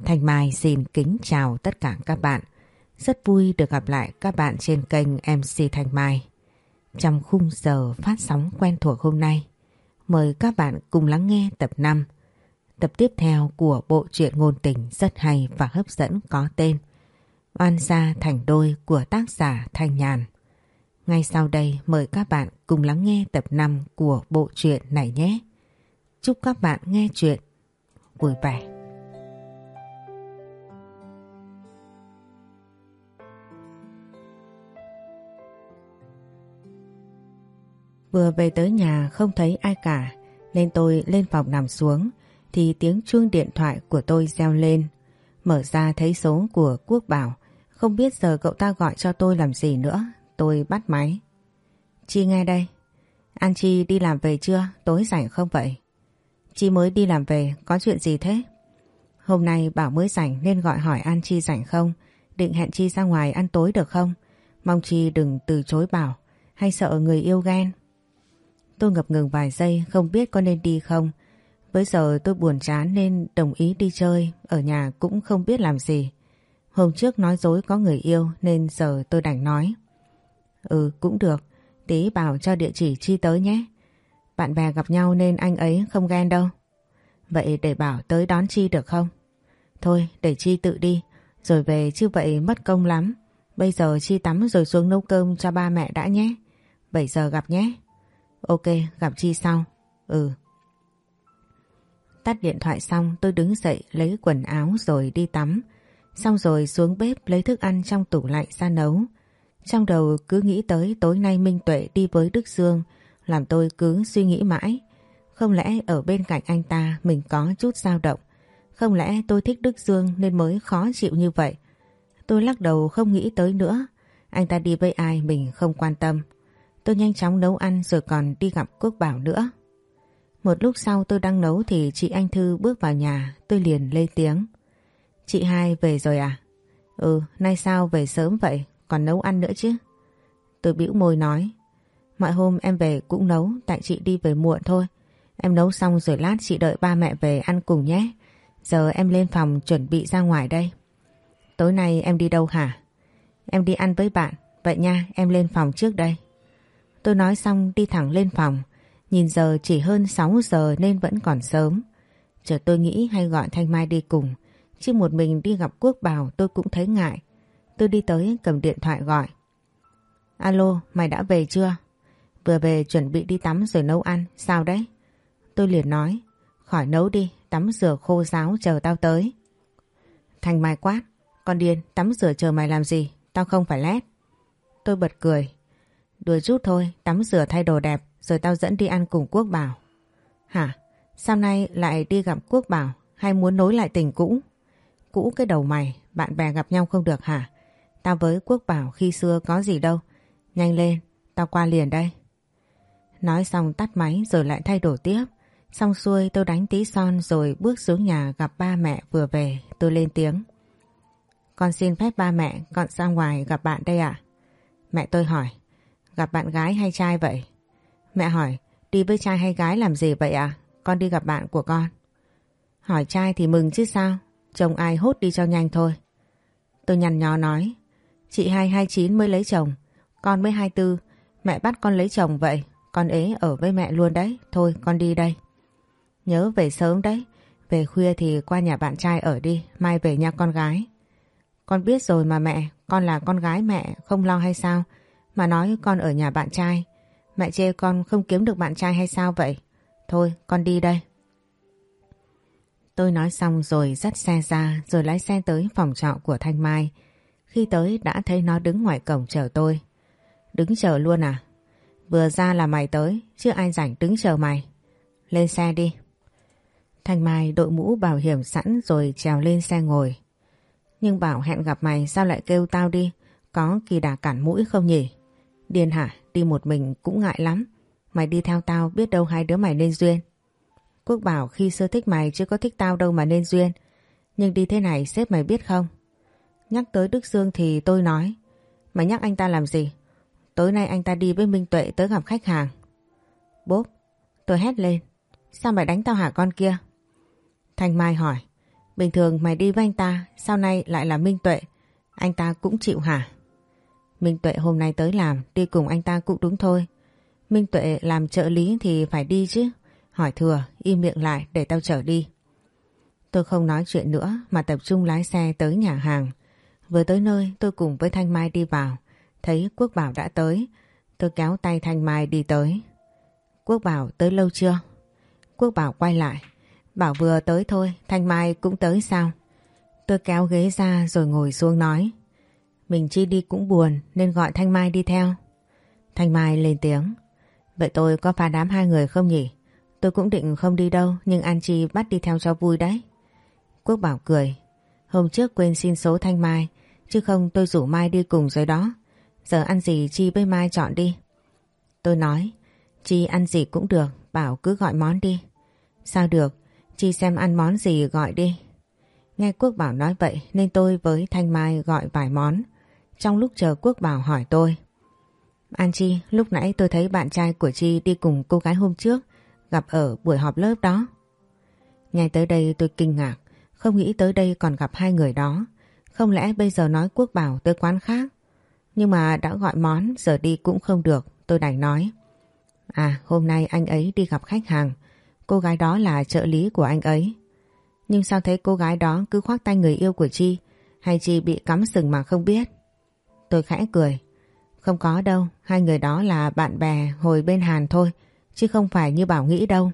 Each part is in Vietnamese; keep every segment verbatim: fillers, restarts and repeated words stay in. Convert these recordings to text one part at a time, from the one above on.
Thanh Mai xin kính chào tất cả các bạn. Rất vui được gặp lại các bạn trên kênh em xê Thanh Mai. Trong khung giờ phát sóng quen thuộc hôm nay, mời các bạn cùng lắng nghe tập năm, tập tiếp theo của bộ truyện ngôn tình rất hay và hấp dẫn có tên Oan gia thành đôi của tác giả Thanh Nhàn. Ngay sau đây mời các bạn cùng lắng nghe tập năm của bộ truyện này nhé. Chúc các bạn nghe truyện vui vẻ. Vừa về tới nhà không thấy ai cả nên tôi lên phòng nằm xuống thì tiếng chuông điện thoại của tôi reo lên. Mở ra thấy số của Quốc Bảo, không biết giờ cậu ta gọi cho tôi làm gì nữa. Tôi bắt máy. Chi nghe đây. An Chi đi làm về chưa? Tối rảnh không vậy? Chi mới đi làm về, có chuyện gì thế? Hôm nay Bảo mới rảnh nên gọi hỏi An Chi rảnh không? Định hẹn Chi ra ngoài ăn tối được không? Mong Chi đừng từ chối Bảo, hay sợ người yêu ghen. Tôi ngập ngừng vài giây không biết có nên đi không. Với giờ tôi buồn chán nên đồng ý đi chơi, ở nhà cũng không biết làm gì. Hôm trước nói dối có người yêu nên giờ tôi đành nói. Ừ cũng được, tí Bảo cho địa chỉ Chi tới nhé. Bạn bè gặp nhau nên anh ấy không ghen đâu. Vậy để Bảo tới đón Chi được không? Thôi để Chi tự đi, rồi về chứ vậy mất công lắm. Bây giờ Chi tắm rồi xuống nấu cơm cho ba mẹ đã nhé. bảy giờ gặp nhé. Ok, gặp Chi sau. Ừ. Tắt điện thoại xong tôi đứng dậy lấy quần áo rồi đi tắm. Xong rồi xuống bếp lấy thức ăn trong tủ lạnh ra nấu. Trong đầu cứ nghĩ tới tối nay Minh Tuệ đi với Đức Dương, làm tôi cứ suy nghĩ mãi. Không lẽ ở bên cạnh anh ta mình có chút dao động? Không lẽ tôi thích Đức Dương nên mới khó chịu như vậy? Tôi lắc đầu không nghĩ tới nữa. Anh ta đi với ai mình không quan tâm. Tôi nhanh chóng nấu ăn rồi còn đi gặp Quốc Bảo nữa. Một lúc sau tôi đang nấu thì chị Anh Thư bước vào nhà, tôi liền lên tiếng. Chị hai về rồi à? Ừ, nay sao về sớm vậy, còn nấu ăn nữa chứ? Tôi bĩu môi nói. Mọi hôm em về cũng nấu, tại chị đi về muộn thôi. Em nấu xong rồi lát chị đợi ba mẹ về ăn cùng nhé. Giờ em lên phòng chuẩn bị ra ngoài đây. Tối nay em đi đâu hả? Em đi ăn với bạn, vậy nha, em lên phòng trước đây. Tôi nói xong đi thẳng lên phòng. Nhìn giờ chỉ hơn sáu giờ nên vẫn còn sớm. Chợt tôi nghĩ hay gọi Thanh Mai đi cùng, chứ một mình đi gặp Quốc Bảo tôi cũng thấy ngại. Tôi đi tới cầm điện thoại gọi. Alo, mày đã về chưa? Vừa về chuẩn bị đi tắm rồi nấu ăn, sao đấy? Tôi liền nói, khỏi nấu đi, tắm rửa khô ráo chờ tao tới. Thanh Mai quát, con điên, tắm rửa chờ mày làm gì, tao không phải lét. Tôi bật cười. Đùa chút thôi, tắm rửa thay đồ đẹp rồi tao dẫn đi ăn cùng Quốc Bảo. Hả? Sao nay lại đi gặp Quốc Bảo hay muốn nối lại tình cũ? Cũ cái đầu mày, bạn bè gặp nhau không được hả? Tao với Quốc Bảo khi xưa có gì đâu. Nhanh lên, tao qua liền đây. Nói xong tắt máy rồi lại thay đồ tiếp. Xong xuôi tôi đánh tí son rồi bước xuống nhà gặp ba mẹ vừa về. Tôi lên tiếng. Con xin phép ba mẹ, con ra ngoài gặp bạn đây ạ. Mẹ tôi hỏi. Gặp bạn gái hay trai vậy? Mẹ hỏi, đi với trai hay gái làm gì vậy ạ? Con đi gặp bạn của con. Hỏi trai thì mừng chứ sao? Chồng ai hốt đi cho nhanh thôi. Tôi nhăn nhó nói, chị hai hai chín mới lấy chồng, con mới hai tư, mẹ bắt con lấy chồng vậy, con ế ở với mẹ luôn đấy, thôi con đi đây. Nhớ về sớm đấy, về khuya thì qua nhà bạn trai ở đi, mai về nha con gái. Con biết rồi mà mẹ, con là con gái mẹ, không lo hay sao? Mà nói con ở nhà bạn trai, mẹ chê con không kiếm được bạn trai hay sao vậy? Thôi con đi đây. Tôi nói xong rồi dắt xe ra rồi lái xe tới phòng trọ của Thanh Mai. Khi tới đã thấy nó đứng ngoài cổng chờ tôi. Đứng chờ luôn à? Vừa ra là mày tới, chứ ai rảnh đứng chờ mày. Lên xe đi. Thanh Mai đội mũ bảo hiểm sẵn rồi trèo lên xe ngồi. Nhưng bảo hẹn gặp mày sao lại kêu tao đi? Có kỳ đà cản mũi không nhỉ? Điên hả? Đi một mình cũng ngại lắm. Mày đi theo tao biết đâu hai đứa mày nên duyên. Quốc Bảo khi xưa thích mày chứ có thích tao đâu mà nên duyên. Nhưng đi thế này sếp mày biết không? Nhắc tới Đức Dương thì tôi nói. Mày nhắc anh ta làm gì? Tối nay anh ta đi với Minh Tuệ tới gặp khách hàng. Bốp, tôi hét lên. Sao mày đánh tao hả con kia? Thanh Mai hỏi. Bình thường mày đi với anh ta, sau này lại là Minh Tuệ. Anh ta cũng chịu hả? Minh Tuệ hôm nay tới làm, đi cùng anh ta cũng đúng thôi. Minh Tuệ làm trợ lý thì phải đi chứ. Hỏi thừa, im miệng lại để tao chở đi. Tôi không nói chuyện nữa mà tập trung lái xe tới nhà hàng. Vừa tới nơi tôi cùng với Thanh Mai đi vào. Thấy Quốc Bảo đã tới. Tôi kéo tay Thanh Mai đi tới. Quốc Bảo tới lâu chưa? Quốc Bảo quay lại. Bảo vừa tới thôi, Thanh Mai cũng tới sao? Tôi kéo ghế ra rồi ngồi xuống nói. Mình Chi đi cũng buồn nên gọi Thanh Mai đi theo. Thanh Mai lên tiếng. Vậy tôi có phá đám hai người không nhỉ? Tôi cũng định không đi đâu nhưng An Chi bắt đi theo cho vui đấy. Quốc Bảo cười. Hôm trước quên xin số Thanh Mai, chứ không tôi rủ Mai đi cùng rồi đó. Giờ ăn gì Chi với Mai chọn đi. Tôi nói. Chi ăn gì cũng được, Bảo cứ gọi món đi. Sao được, Chi xem ăn món gì gọi đi. Nghe Quốc Bảo nói vậy nên tôi với Thanh Mai gọi vài món. Trong lúc chờ Quốc Bảo hỏi tôi. An Chi, lúc nãy tôi thấy bạn trai của Chi đi cùng cô gái hôm trước gặp ở buổi họp lớp đó. Nghe tới đây tôi kinh ngạc, không nghĩ tới đây còn gặp hai người đó. Không lẽ bây giờ nói Quốc Bảo tới quán khác? Nhưng mà đã gọi món giờ đi cũng không được, tôi đành nói. À, hôm nay anh ấy đi gặp khách hàng, cô gái đó là trợ lý của anh ấy. Nhưng sao thấy cô gái đó cứ khoác tay người yêu của Chi, hay Chi bị cắm sừng mà không biết? Tôi khẽ cười. Không có đâu, hai người đó là bạn bè hồi bên Hàn thôi, chứ không phải như Bảo nghĩ đâu.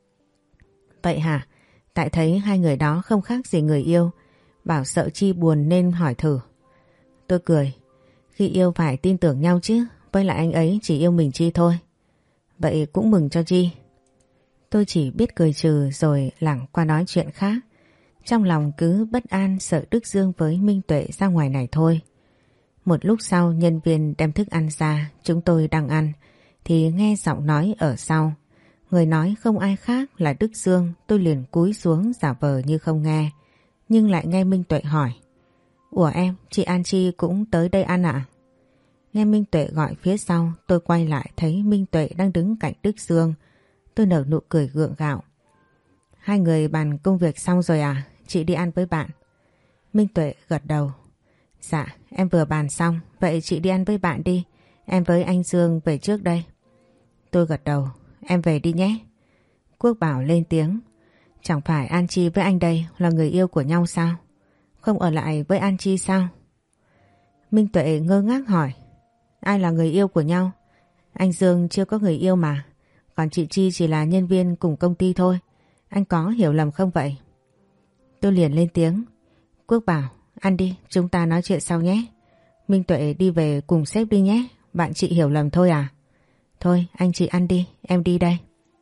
Vậy hả? Tại thấy hai người đó không khác gì người yêu, Bảo sợ Chi buồn nên hỏi thử. Tôi cười. Khi yêu phải tin tưởng nhau chứ, với lại anh ấy chỉ yêu mình Chi thôi. Vậy cũng mừng cho Chi. Tôi chỉ biết cười trừ rồi lảng qua nói chuyện khác. Trong lòng cứ bất an sợ Đức Dương với Minh Tuệ ra ngoài này thôi. Một lúc sau nhân viên đem thức ăn ra, chúng tôi đang ăn, thì nghe giọng nói ở sau. Người nói không ai khác là Đức Dương, tôi liền cúi xuống giả vờ như không nghe. Nhưng lại nghe Minh Tuệ hỏi. Ủa em, chị An Chi cũng tới đây ăn ạ? Nghe Minh Tuệ gọi phía sau, tôi quay lại thấy Minh Tuệ đang đứng cạnh Đức Dương. Tôi nở nụ cười gượng gạo. Hai người bàn công việc xong rồi à? Chị đi ăn với bạn. Minh Tuệ gật đầu. Dạ, em vừa bàn xong, vậy chị đi ăn với bạn đi. Em với anh Dương về trước đây. Tôi gật đầu. Em về đi nhé. Quốc Bảo lên tiếng. Chẳng phải An Chi với anh đây là người yêu của nhau sao? Không ở lại với An Chi sao? Minh Tuệ ngơ ngác hỏi. Ai là người yêu của nhau? Anh Dương chưa có người yêu mà. Còn chị Chi chỉ là nhân viên cùng công ty thôi. Anh có hiểu lầm không vậy? Tôi liền lên tiếng. Quốc Bảo, ăn đi, chúng ta nói chuyện sau nhé. Minh Tuệ đi về cùng sếp đi nhé. Bạn chị hiểu lầm thôi à? Thôi anh chị ăn đi, em đi đây.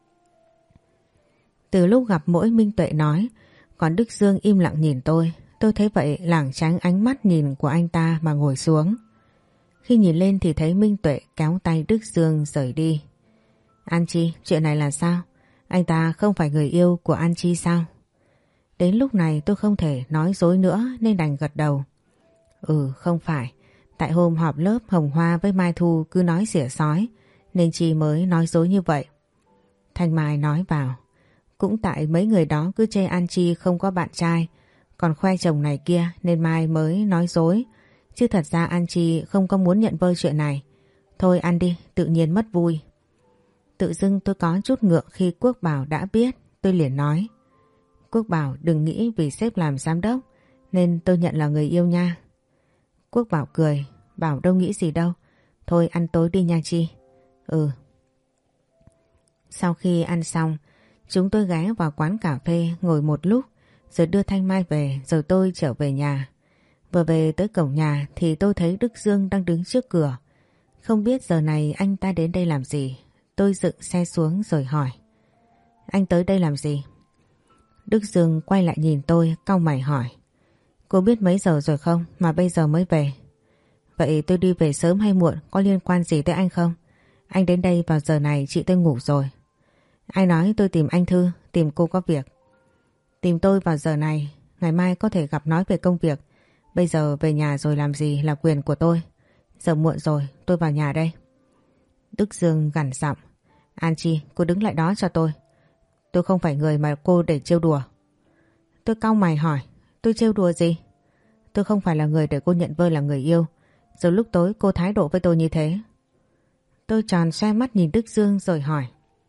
Từ lúc gặp mỗi Minh Tuệ nói, còn Đức Dương im lặng nhìn tôi. Tôi thấy vậy lảng tránh ánh mắt nhìn của anh ta mà ngồi xuống. Khi nhìn lên thì thấy Minh Tuệ kéo tay Đức Dương rời đi. An Chi, chuyện này là sao? Anh ta không phải người yêu của An Chi sao? Đến lúc này tôi không thể nói dối nữa nên đành gật đầu. Ừ, không phải. Tại hôm họp lớp Hồng Hoa với Mai Thu cứ nói xỉa sói nên Chi mới nói dối như vậy. Thanh Mai nói vào. Cũng tại mấy người đó cứ chê An Chi không có bạn trai, còn khoe chồng này kia nên Mai mới nói dối. Chứ thật ra An Chi không có muốn nhận vơi chuyện này. Thôi ăn đi, tự nhiên mất vui. Tự dưng tôi có chút ngượng khi Quốc Bảo đã biết, tôi liền nói. Quốc Bảo đừng nghĩ vì sếp làm giám đốc nên tôi nhận là người yêu nha. Quốc Bảo cười, Bảo đâu nghĩ gì đâu. Thôi ăn tối đi nha Chi. Ừ. Sau khi ăn xong, chúng tôi ghé vào quán cà phê ngồi một lúc rồi đưa Thanh Mai về rồi tôi trở về nhà. Vừa về tới cổng nhà thì tôi thấy Đức Dương đang đứng trước cửa. Không biết giờ này anh ta đến đây làm gì. Tôi dựng xe xuống rồi hỏi. Anh tới đây làm gì? Đức Dương quay lại nhìn tôi cau mày hỏi. Cô biết mấy giờ rồi không mà bây giờ mới về? Vậy tôi đi về sớm hay muộn có liên quan gì tới anh không? Anh đến đây vào giờ này chị tôi ngủ rồi. Ai nói tôi tìm anh Thư, tìm cô có việc? Tìm tôi vào giờ này, ngày mai có thể gặp nói về công việc. Bây giờ về nhà rồi làm gì là quyền của tôi. Giờ muộn rồi, tôi vào nhà đây. Đức Dương gằn giọng. An Chi, cô đứng lại đó cho tôi. Tôi không phải người mà cô để trêu đùa. Tôi cau mày hỏi, tôi trêu đùa gì? Tôi không phải là người để cô nhận vơi là người yêu. Rồi lúc tối cô thái độ với tôi như thế. Tôi tròn xoe mắt nhìn Đức Dương rồi hỏi.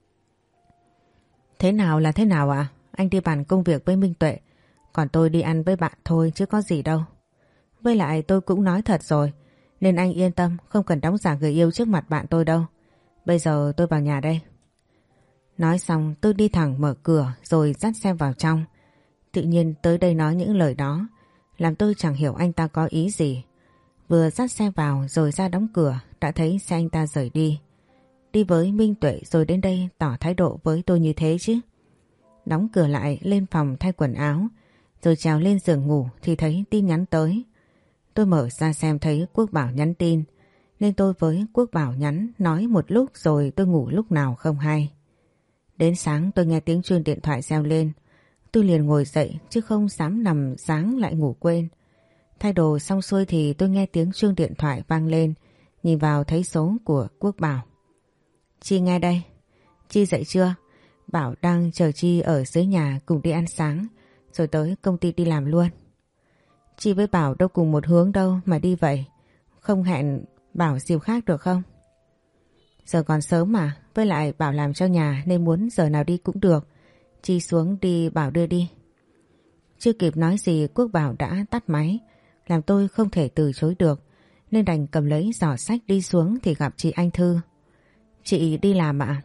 Thế nào là thế nào ạ? À? Anh đi bàn công việc với Minh Tuệ, còn tôi đi ăn với bạn thôi chứ có gì đâu. Với lại tôi cũng nói thật rồi, nên anh yên tâm, không cần đóng giả người yêu trước mặt bạn tôi đâu. Bây giờ tôi vào nhà đây. Nói xong tôi đi thẳng mở cửa rồi dắt xe vào trong. Tự nhiên tới đây nói những lời đó làm tôi chẳng hiểu anh ta có ý gì. Vừa dắt xe vào rồi ra đóng cửa đã thấy xe anh ta rời đi. Đi với Minh Tuệ rồi đến đây tỏ thái độ với tôi như thế chứ. Đóng cửa lại lên phòng thay quần áo rồi trèo lên giường ngủ thì thấy tin nhắn tới. Tôi mở ra xem thấy Quốc Bảo nhắn tin, nên tôi với Quốc Bảo nhắn nói một lúc rồi tôi ngủ lúc nào không hay. Đến sáng tôi nghe tiếng chuông điện thoại reo lên. Tôi liền ngồi dậy chứ không dám nằm sáng lại ngủ quên. Thay đồ xong xuôi thì tôi nghe tiếng chuông điện thoại vang lên, nhìn vào thấy số của Quốc Bảo. Chi nghe đây. Chi dậy chưa? Bảo đang chờ Chi ở dưới nhà cùng đi ăn sáng, rồi tới công ty đi làm luôn. Chi với Bảo đâu cùng một hướng đâu mà đi vậy. Không hẹn Bảo dịp khác được không? Giờ còn sớm mà, với lại Bảo làm cho nhà nên muốn giờ nào đi cũng được. Chi xuống đi Bảo đưa đi. Chưa kịp nói gì Quốc Bảo đã tắt máy, làm tôi không thể từ chối được, nên đành cầm lấy giỏ sách đi xuống thì gặp chị Anh Thư. Chị đi làm ạ?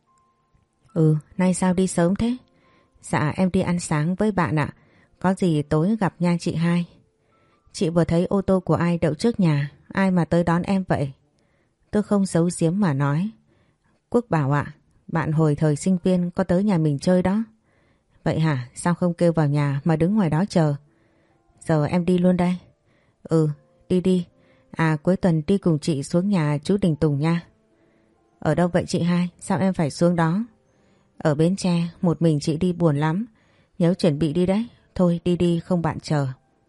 Ừ, nay sao đi sớm thế? Dạ em đi ăn sáng với bạn ạ, có gì tối gặp nha chị hai. Chị vừa thấy ô tô của ai đậu trước nhà, ai mà tới đón em vậy? Tôi không giấu giếm mà nói. Quốc Bảo ạ, bạn hồi thời sinh viên có tới nhà mình chơi đó. Vậy hả, sao không kêu vào nhà mà đứng ngoài đó chờ? Giờ em đi luôn đây. Ừ, đi đi. À cuối tuần đi cùng chị xuống nhà chú Đình Tùng nha. Ở đâu vậy chị hai, sao em phải xuống đó? Ở Bến Tre, một mình chị đi buồn lắm. Nhớ chuẩn bị đi đấy, thôi đi đi không bạn chờ.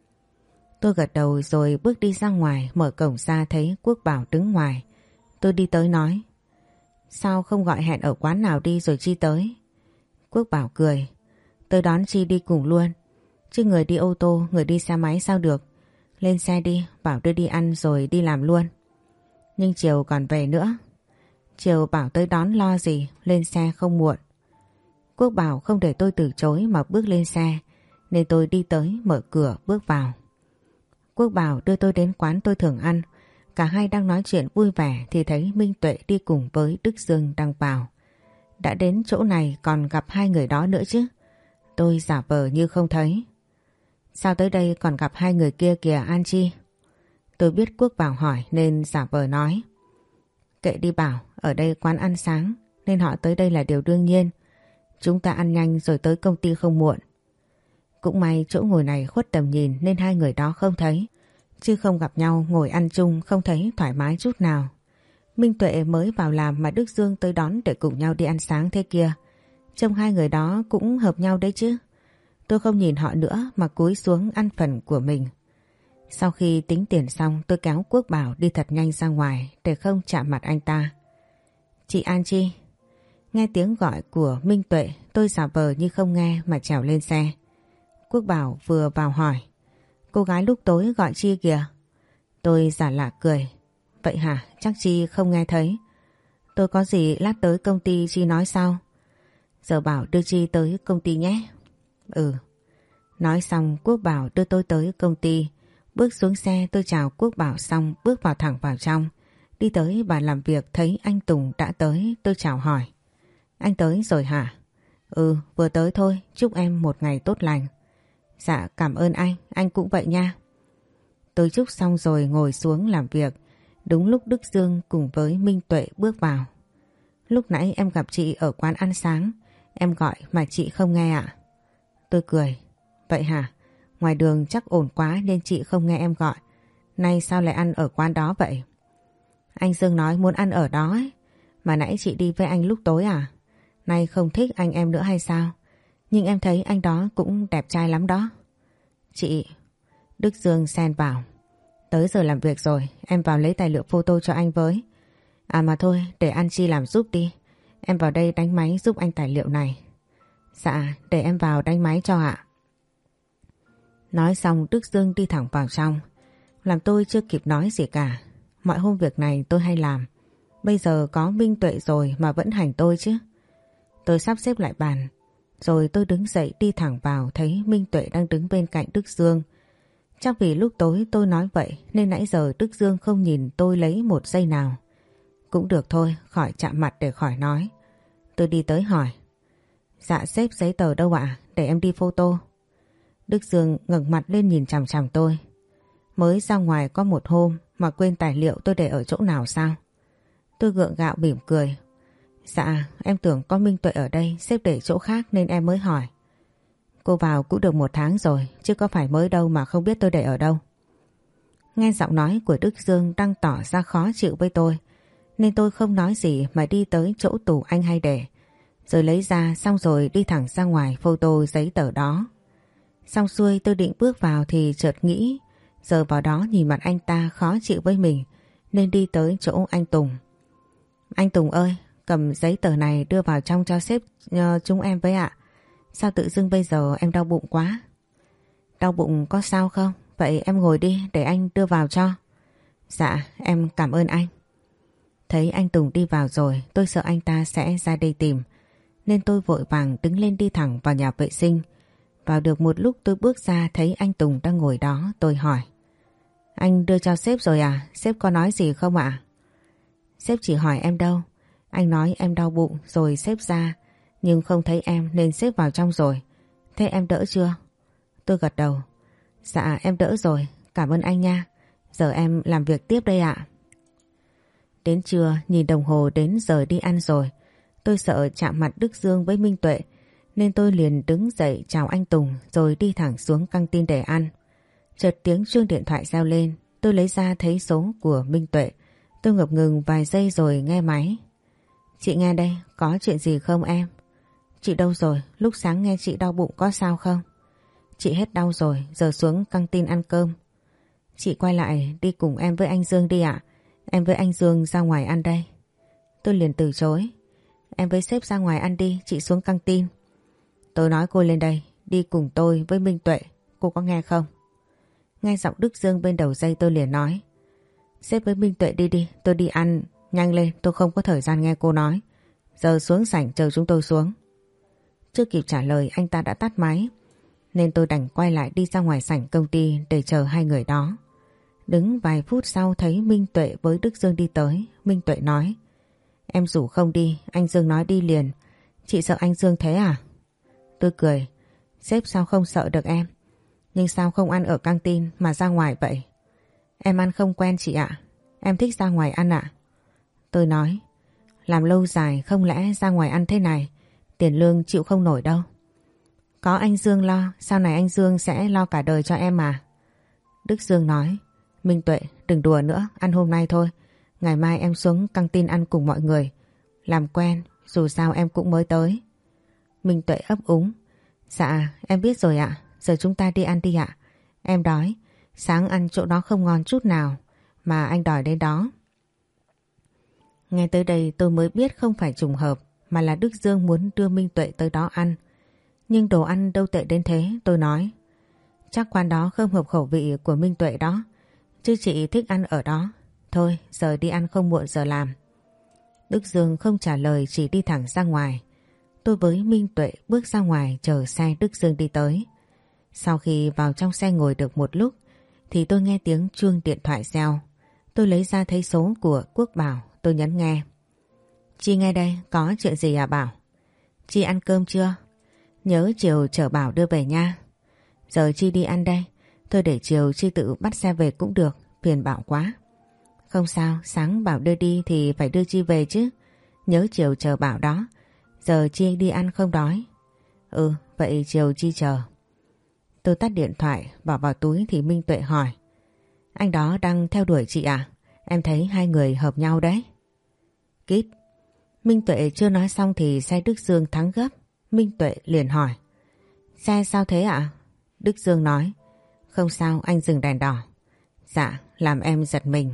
Tôi gật đầu rồi bước đi ra ngoài, mở cổng ra thấy Quốc Bảo đứng ngoài. Tôi đi tới nói. Sao không gọi hẹn ở quán nào đi rồi Chi tới? Quốc Bảo cười. Tôi đón Chi đi cùng luôn. Chứ người đi ô tô, người đi xe máy sao được. Lên xe đi, Bảo đưa đi ăn rồi đi làm luôn. Nhưng chiều còn về nữa. Chiều Bảo tới đón lo gì, lên xe không muộn. Quốc Bảo không để tôi từ chối mà bước lên xe, nên tôi đi tới mở cửa bước vào. Quốc Bảo đưa tôi đến quán tôi thường ăn. Cả hai đang nói chuyện vui vẻ thì thấy Minh Tuệ đi cùng với Đức Dương đang vào. Đã đến chỗ này còn gặp hai người đó nữa chứ. Tôi giả vờ như không thấy. Sao tới đây còn gặp hai người kia kìa An Chi? Tôi biết Quốc Bảo hỏi nên giả vờ nói. Kệ đi Bảo, ở đây quán ăn sáng nên họ tới đây là điều đương nhiên. Chúng ta ăn nhanh rồi tới công ty không muộn. Cũng may chỗ ngồi này khuất tầm nhìn nên hai người đó không thấy. Chứ không gặp nhau ngồi ăn chung không thấy thoải mái chút nào. Minh Tuệ mới vào làm mà Đức Dương tới đón để cùng nhau đi ăn sáng thế kia. Trông hai người đó cũng hợp nhau đấy chứ. Tôi không nhìn họ nữa mà cúi xuống ăn phần của mình. Sau khi tính tiền xong tôi kéo Quốc Bảo đi thật nhanh ra ngoài để không chạm mặt anh ta. Chị An Chi. Nghe tiếng gọi của Minh Tuệ tôi giả vờ như không nghe mà trèo lên xe. Quốc Bảo vừa vào hỏi. Cô gái lúc tối gọi Chi kìa. Tôi giả lạ cười. Vậy hả, chắc Chi không nghe thấy. Tôi có gì lát tới công ty Chi nói sau. Giờ Bảo đưa Chi tới công ty nhé. Ừ. Nói xong Quốc Bảo đưa tôi tới công ty. Bước xuống xe tôi chào Quốc Bảo xong bước vào thẳng vào trong. Đi tới bàn làm việc thấy anh Tùng đã tới, tôi chào hỏi. Anh tới rồi hả? Ừ, vừa tới thôi, chúc em một ngày tốt lành. Dạ cảm ơn anh, anh cũng vậy nha. Tôi chúc xong rồi ngồi xuống làm việc. Đúng lúc Đức Dương cùng với Minh Tuệ bước vào. Lúc nãy em gặp chị ở quán ăn sáng, em gọi mà chị không nghe ạ. Tôi cười. Vậy hả? Ngoài đường chắc ổn quá nên chị không nghe em gọi. Nay sao lại ăn ở quán đó vậy? Anh Dương nói muốn ăn ở đó ấy. Mà nãy chị đi với anh lúc tối à? Nay không thích anh em nữa hay sao? Nhưng em thấy anh đó cũng đẹp trai lắm đó. Chị... Đức Dương xen vào. Tới giờ làm việc rồi, em vào lấy tài liệu photo cho anh với. À mà thôi, để An Chi làm giúp đi. Em vào đây đánh máy giúp anh tài liệu này. Dạ, để em vào đánh máy cho ạ. Nói xong Đức Dương đi thẳng vào trong, làm tôi chưa kịp nói gì cả. Mọi hôm việc này tôi hay làm, bây giờ có Minh Tuệ rồi mà vẫn hành tôi chứ. Tôi sắp xếp lại bàn, rồi tôi đứng dậy đi thẳng vào thấy Minh Tuệ đang đứng bên cạnh Đức Dương. Chắc vì lúc tối tôi nói vậy nên nãy giờ Đức Dương không nhìn tôi lấy một giây nào. Cũng được thôi, khỏi chạm mặt để khỏi nói. Tôi đi tới hỏi. Dạ sếp, giấy tờ đâu ạ? Để em đi photo. Đức Dương ngẩng mặt lên nhìn chằm chằm tôi. Mới ra ngoài có một hôm mà quên tài liệu tôi để ở chỗ nào sao? Tôi gượng gạo mỉm cười. Dạ, em tưởng có Minh Tuệ ở đây, sếp để chỗ khác nên em mới hỏi. Cô vào cũng được một tháng rồi, chứ có phải mới đâu mà không biết tôi để ở đâu. Nghe giọng nói của Đức Dương đang tỏ ra khó chịu với tôi, nên tôi không nói gì mà đi tới chỗ tủ anh hay để, rồi lấy ra xong rồi đi thẳng ra ngoài photo giấy tờ đó. Xong xuôi tôi định bước vào thì chợt nghĩ giờ vào đó nhìn mặt anh ta khó chịu với mình, nên đi tới chỗ anh Tùng. Anh Tùng ơi, cầm giấy tờ này đưa vào trong cho sếp uh, chúng em với ạ. Sao tự dưng bây giờ em đau bụng quá? Đau bụng có sao không? Vậy em ngồi đi để anh đưa vào cho. Dạ, em cảm ơn anh. Thấy anh Tùng đi vào rồi, tôi sợ anh ta sẽ ra đây tìm, nên tôi vội vàng đứng lên đi thẳng vào nhà vệ sinh. Vào được một lúc tôi bước ra thấy anh Tùng đang ngồi đó, tôi hỏi. Anh đưa cho sếp rồi à? Sếp có nói gì không ạ? Sếp chỉ hỏi em đâu. Anh nói em đau bụng rồi sếp ra, nhưng không thấy em nên sếp vào trong rồi. Thế em đỡ chưa? Tôi gật đầu. Dạ em đỡ rồi, cảm ơn anh nha. Giờ em làm việc tiếp đây ạ. Đến trưa nhìn đồng hồ đến giờ đi ăn rồi. Tôi sợ chạm mặt Đức Dương với Minh Tuệ, nên tôi liền đứng dậy chào anh Tùng rồi đi thẳng xuống căng tin để ăn. Chợt tiếng chuông điện thoại reo lên, tôi lấy ra thấy số của Minh Tuệ. Tôi ngập ngừng vài giây rồi nghe máy. Chị nghe đây, có chuyện gì không em? Chị đâu rồi, lúc sáng nghe chị đau bụng có sao không? Chị hết đau rồi, giờ xuống căng tin ăn cơm. Chị quay lại đi cùng em với anh Dương đi ạ. Em với anh Dương ra ngoài ăn đây. Tôi liền từ chối. Em với sếp ra ngoài ăn đi, chị xuống căng tin. Tôi nói cô lên đây, đi cùng tôi với Minh Tuệ, cô có nghe không? Nghe giọng Đức Dương bên đầu dây tôi liền nói. Sếp với Minh Tuệ đi đi, tôi đi ăn, nhanh lên, tôi không có thời gian nghe cô nói. Giờ xuống sảnh chờ chúng tôi xuống. Chưa kịp trả lời anh ta đã tắt máy, nên tôi đành quay lại đi ra ngoài sảnh công ty để chờ hai người đó. Đứng vài phút sau thấy Minh Tuệ với Đức Dương đi tới. Minh Tuệ nói. Em rủ không đi, anh Dương nói đi liền. Chị sợ anh Dương thế à? Tôi cười. Sếp sao không sợ được em? Nhưng sao không ăn ở căng tin mà ra ngoài vậy? Em ăn không quen chị ạ. Em thích ra ngoài ăn ạ. Tôi nói. Làm lâu dài không lẽ ra ngoài ăn thế này, tiền lương chịu không nổi đâu. Có anh Dương lo, sau này anh Dương sẽ lo cả đời cho em mà. Đức Dương nói. Minh Tuệ, đừng đùa nữa, ăn hôm nay thôi. Ngày mai em xuống căng tin ăn cùng mọi người. Làm quen, dù sao em cũng mới tới. Minh Tuệ ấp úng. Dạ, em biết rồi ạ. Giờ chúng ta đi ăn đi ạ. Em đói. Sáng ăn chỗ đó không ngon chút nào, mà anh đòi đến đó. Nghe tới đây tôi mới biết không phải trùng hợp, mà là Đức Dương muốn đưa Minh Tuệ tới đó ăn. Nhưng đồ ăn đâu tệ đến thế, tôi nói. Chắc quán đó không hợp khẩu vị của Minh Tuệ đó, chứ chị thích ăn ở đó. Thôi, giờ đi ăn không muộn giờ làm. Đức Dương không trả lời, chỉ đi thẳng ra ngoài. Tôi với Minh Tuệ bước ra ngoài chờ xe Đức Dương đi tới. Sau khi vào trong xe ngồi được một lúc, thì tôi nghe tiếng chuông điện thoại reo. Tôi lấy ra thấy số của Quốc Bảo, tôi nhấn nghe. Chi nghe đây, có chuyện gì à Bảo? Chi ăn cơm chưa? Nhớ chiều chở Bảo đưa về nha. Giờ Chi đi ăn đây, thôi để chiều Chi tự bắt xe về cũng được, phiền Bảo quá. Không sao, sáng Bảo đưa đi thì phải đưa Chi về chứ. Nhớ chiều chờ Bảo đó. Giờ Chi đi ăn không đói. Ừ, vậy chiều Chi chờ. Tôi tắt điện thoại, bỏ vào túi thì Minh Tuệ hỏi. Anh đó đang theo đuổi chị à? Em thấy hai người hợp nhau đấy. Kít. Minh Tuệ chưa nói xong thì xe Đức Dương thắng gấp. Minh Tuệ liền hỏi. Xe sao thế ạ? Đức Dương nói. Không sao, anh dừng đèn đỏ. Dạ, làm em giật mình.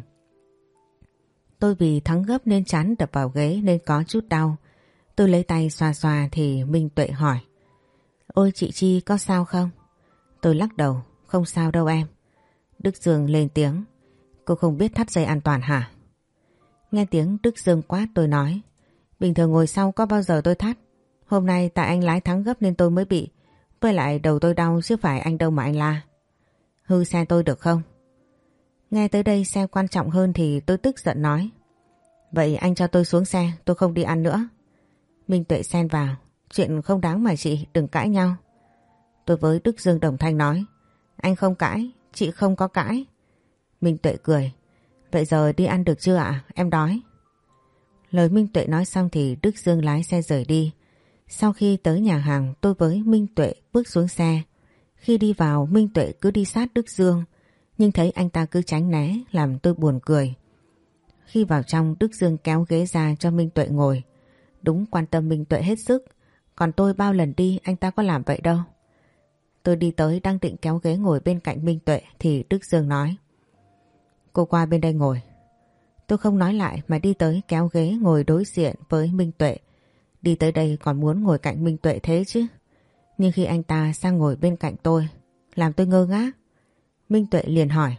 Tôi vì thắng gấp nên chán đập vào ghế nên có chút đau. Tôi lấy tay xoa xoa thì Minh Tuệ hỏi. Ôi chị Chi có sao không? Tôi lắc đầu. không sao đâu em. Đức Dương lên tiếng. Cô không biết thắt dây an toàn hả? Nghe tiếng Đức Dương quát tôi nói. Bình thường ngồi sau có bao giờ tôi thắt. Hôm nay tại anh lái thắng gấp nên tôi mới bị. Với lại đầu tôi đau chứ phải anh đâu mà anh la. Hư xe tôi được không? Nghe tới đây xe quan trọng hơn thì tôi tức giận nói. Vậy anh cho tôi xuống xe, tôi không đi ăn nữa. Minh Tuệ xen vào. Chuyện không đáng mà chị, đừng cãi nhau. Tôi với Đức Dương đồng thanh nói. Anh không cãi, chị không có cãi. Minh Tuệ cười. Vậy giờ đi ăn được chưa ạ? Em đói. Lời Minh Tuệ nói xong thì Đức Dương lái xe rời đi. Sau khi tới nhà hàng tôi với Minh Tuệ bước xuống xe. Khi đi vào Minh Tuệ cứ đi sát Đức Dương. Nhưng thấy anh ta cứ tránh né làm tôi buồn cười. Khi vào trong Đức Dương kéo ghế ra cho Minh Tuệ ngồi. Đúng quan tâm Minh Tuệ hết sức. Còn tôi bao lần đi anh ta có làm vậy đâu. Tôi đi tới đang định kéo ghế ngồi bên cạnh Minh Tuệ thì Đức Dương nói. Cô qua bên đây ngồi. Tôi không nói lại mà đi tới kéo ghế ngồi đối diện với Minh Tuệ. Đi tới đây còn muốn ngồi cạnh Minh Tuệ thế chứ. Nhưng khi anh ta sang ngồi bên cạnh tôi, làm tôi ngơ ngác. Minh Tuệ liền hỏi.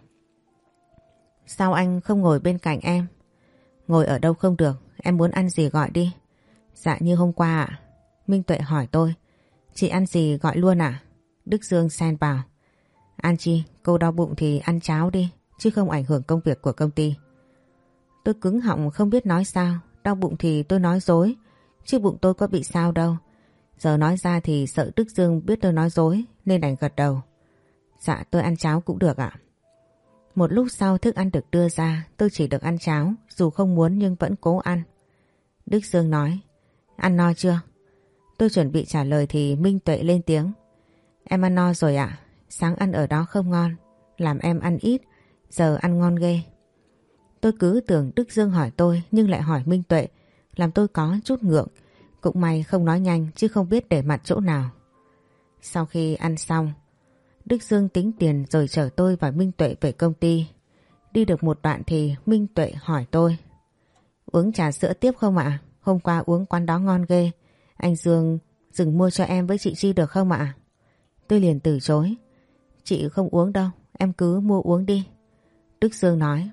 Sao anh không ngồi bên cạnh em? Ngồi ở đâu không được, em muốn ăn gì gọi đi. Dạ như hôm qua ạ. Minh Tuệ hỏi tôi. Chị ăn gì gọi luôn ạ? Đức Dương xen vào. An Chi, cô đau bụng thì ăn cháo đi, chứ không ảnh hưởng công việc của công ty. Tôi cứng họng không biết nói sao. Đau bụng thì tôi nói dối, chứ bụng tôi có bị sao đâu. Giờ nói ra thì sợ Đức Dương biết tôi nói dối nên đành gật đầu. Dạ tôi ăn cháo cũng được ạ. Một lúc sau thức ăn được đưa ra, tôi chỉ được ăn cháo, dù không muốn nhưng vẫn cố ăn. Đức Dương nói. Ăn no chưa? Tôi chuẩn bị trả lời thì Minh Tuệ lên tiếng. Em ăn no rồi ạ. Sáng ăn ở đó không ngon, làm em ăn ít, giờ ăn ngon ghê. Tôi cứ tưởng Đức Dương hỏi tôi nhưng lại hỏi Minh Tuệ, làm tôi có chút ngượng. Cũng may không nói nhanh chứ không biết để mặt chỗ nào. Sau khi ăn xong, Đức Dương tính tiền rồi chở tôi và Minh Tuệ về công ty. Đi được một đoạn thì Minh Tuệ hỏi tôi. Uống trà sữa tiếp không ạ? Hôm qua uống quán đó ngon ghê. Anh Dương dừng mua cho em với chị Chi được không ạ? Tôi liền từ chối. Chị không uống đâu, em cứ mua uống đi. Đức Dương nói.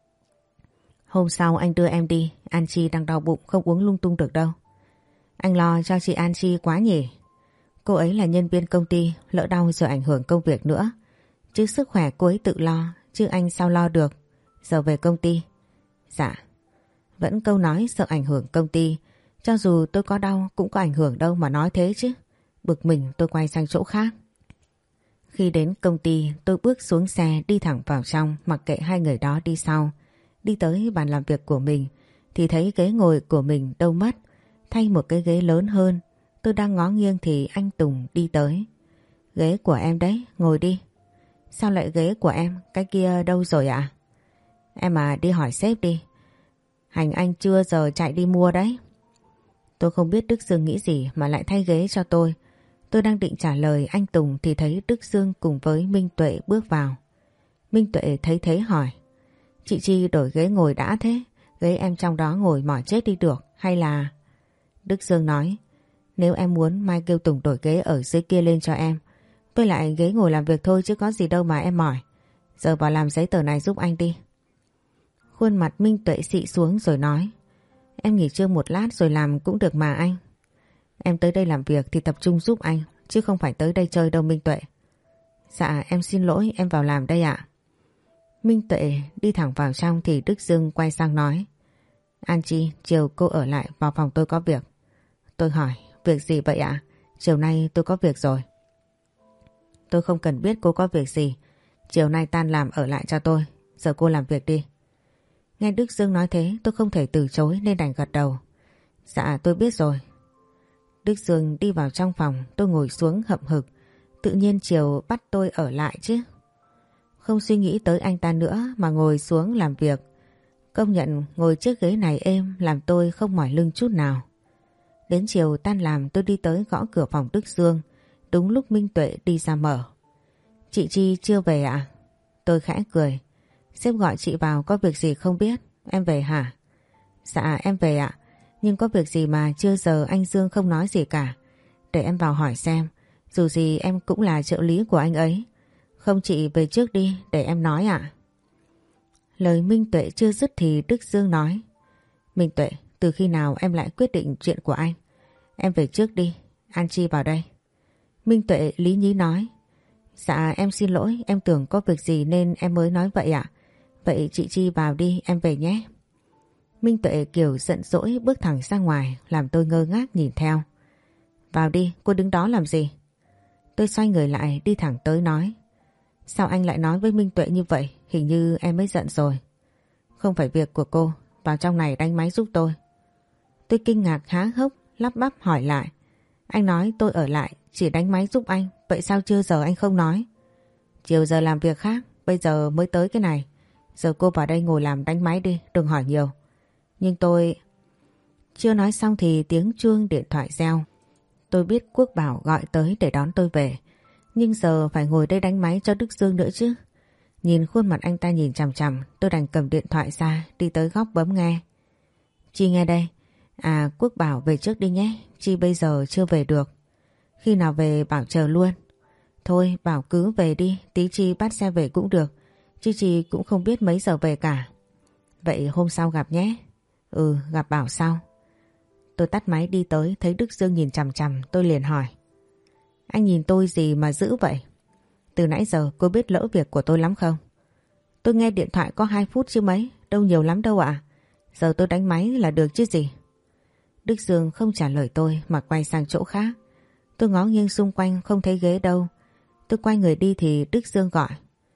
Hôm sau anh đưa em đi, An Chi đang đau bụng không uống lung tung được đâu. Anh lo cho chị An Chi quá nhỉ? Cô ấy là nhân viên công ty, lỡ đau rồi ảnh hưởng công việc nữa. Chứ sức khỏe cô ấy tự lo, chứ anh sao lo được. Giờ về công ty. Dạ. Vẫn câu nói sợ ảnh hưởng công ty. Cho dù tôi có đau cũng có ảnh hưởng đâu mà nói thế chứ. Bực mình tôi quay sang chỗ khác. Khi đến công ty tôi bước xuống xe đi thẳng vào trong mặc kệ hai người đó đi sau. Đi tới bàn làm việc của mình thì thấy ghế ngồi của mình đâu mất. Thay một cái ghế lớn hơn. Tôi đang ngó nghiêng thì anh Tùng đi tới. Ghế của em đấy, ngồi đi. Sao lại ghế của em, cái kia đâu rồi ạ? Em à đi hỏi sếp đi. Hành anh chưa giờ chạy đi mua đấy. Tôi không biết Đức Dương nghĩ gì mà lại thay ghế cho tôi. Tôi đang định trả lời anh Tùng thì thấy Đức Dương cùng với Minh Tuệ bước vào. Minh Tuệ thấy thế hỏi. Chị Chi đổi ghế ngồi đã thế, ghế em trong đó ngồi mỏi chết đi được hay là... Đức Dương nói. Nếu em muốn mai kêu Tùng đổi ghế ở dưới kia lên cho em. Với lại ghế ngồi làm việc thôi chứ có gì đâu mà em mỏi. Giờ vào làm giấy tờ này giúp anh đi. Khuôn mặt Minh Tuệ xị xuống rồi nói. Em nghỉ trưa một lát rồi làm cũng được mà anh. Em tới đây làm việc thì tập trung giúp anh, chứ không phải tới đây chơi đâu Minh Tuệ. Dạ em xin lỗi, em vào làm đây ạ. Minh Tuệ đi thẳng vào trong thì Đức Dương quay sang nói. An Chi, chiều cô ở lại vào phòng tôi có việc. Tôi hỏi, việc gì vậy ạ? Chiều nay tôi có việc rồi. Tôi không cần biết cô có việc gì. Chiều nay tan làm ở lại cho tôi. Giờ cô làm việc đi. Nghe Đức Dương nói thế tôi không thể từ chối nên đành gật đầu. Dạ tôi biết rồi. Đức Dương đi vào trong phòng, tôi ngồi xuống hậm hực. Tự nhiên chiều bắt tôi ở lại chứ. Không suy nghĩ tới anh ta nữa mà ngồi xuống làm việc. Công nhận ngồi chiếc ghế này êm làm tôi không mỏi lưng chút nào. Đến chiều tan làm tôi đi tới gõ cửa phòng Đức Dương. Đúng lúc Minh Tuệ đi ra mở. Chị Chi chưa về ạ? À? Tôi khẽ cười. Sếp gọi chị vào có việc gì không biết. Em về hả? Dạ em về ạ. Nhưng có việc gì mà chưa giờ anh Dương không nói gì cả. Để em vào hỏi xem. Dù gì em cũng là trợ lý của anh ấy. Không chị về trước đi để em nói ạ. Lời Minh Tuệ chưa dứt thì Đức Dương nói. Minh Tuệ, từ khi nào em lại quyết định chuyện của anh? Em về trước đi, An Chi vào đây. Minh Tuệ lý nhí nói. Dạ em xin lỗi, em tưởng có việc gì nên em mới nói vậy ạ. Vậy chị Chi vào đi, em về nhé. Minh Tuệ kiểu giận dỗi bước thẳng ra ngoài, làm tôi ngơ ngác nhìn theo. Vào đi, cô đứng đó làm gì? Tôi xoay người lại đi thẳng tới nói. Sao anh lại nói với Minh Tuệ như vậy? Hình như em mới giận rồi. Không phải việc của cô, vào trong này đánh máy giúp tôi. Tôi kinh ngạc há hốc, lắp bắp hỏi lại. Anh nói tôi ở lại, chỉ đánh máy giúp anh, vậy sao chưa giờ anh không nói? Chiều giờ làm việc khác, bây giờ mới tới cái này. Giờ cô vào đây ngồi làm đánh máy đi, đừng hỏi nhiều. Nhưng tôi... Chưa nói xong thì tiếng chuông điện thoại reo. Tôi biết Quốc Bảo gọi tới để đón tôi về. Nhưng giờ phải ngồi đây đánh máy cho Đức Dương nữa chứ. Nhìn khuôn mặt anh ta nhìn chằm chằm, tôi đành cầm điện thoại ra, đi tới góc bấm nghe. Chi nghe đây. À, Quốc Bảo về trước đi nhé, Chi bây giờ chưa về được. Khi nào về Bảo chờ luôn. Thôi Bảo cứ về đi, tí Chi bắt xe về cũng được. Chứ Chi cũng không biết mấy giờ về cả. Vậy hôm sau gặp nhé. Ừ, gặp Bảo sau. Tôi tắt máy đi tới, thấy Đức Dương nhìn chằm chằm, tôi liền hỏi. Anh nhìn tôi gì mà dữ vậy? Từ nãy giờ cô biết lỡ việc của tôi lắm không? Tôi nghe điện thoại có hai phút chứ mấy, đâu nhiều lắm đâu ạ. Giờ tôi đánh máy là được chứ gì. Đức Dương không trả lời tôi mà quay sang chỗ khác. Tôi ngó nghiêng xung quanh không thấy ghế đâu. Tôi quay người đi thì Đức Dương gọi.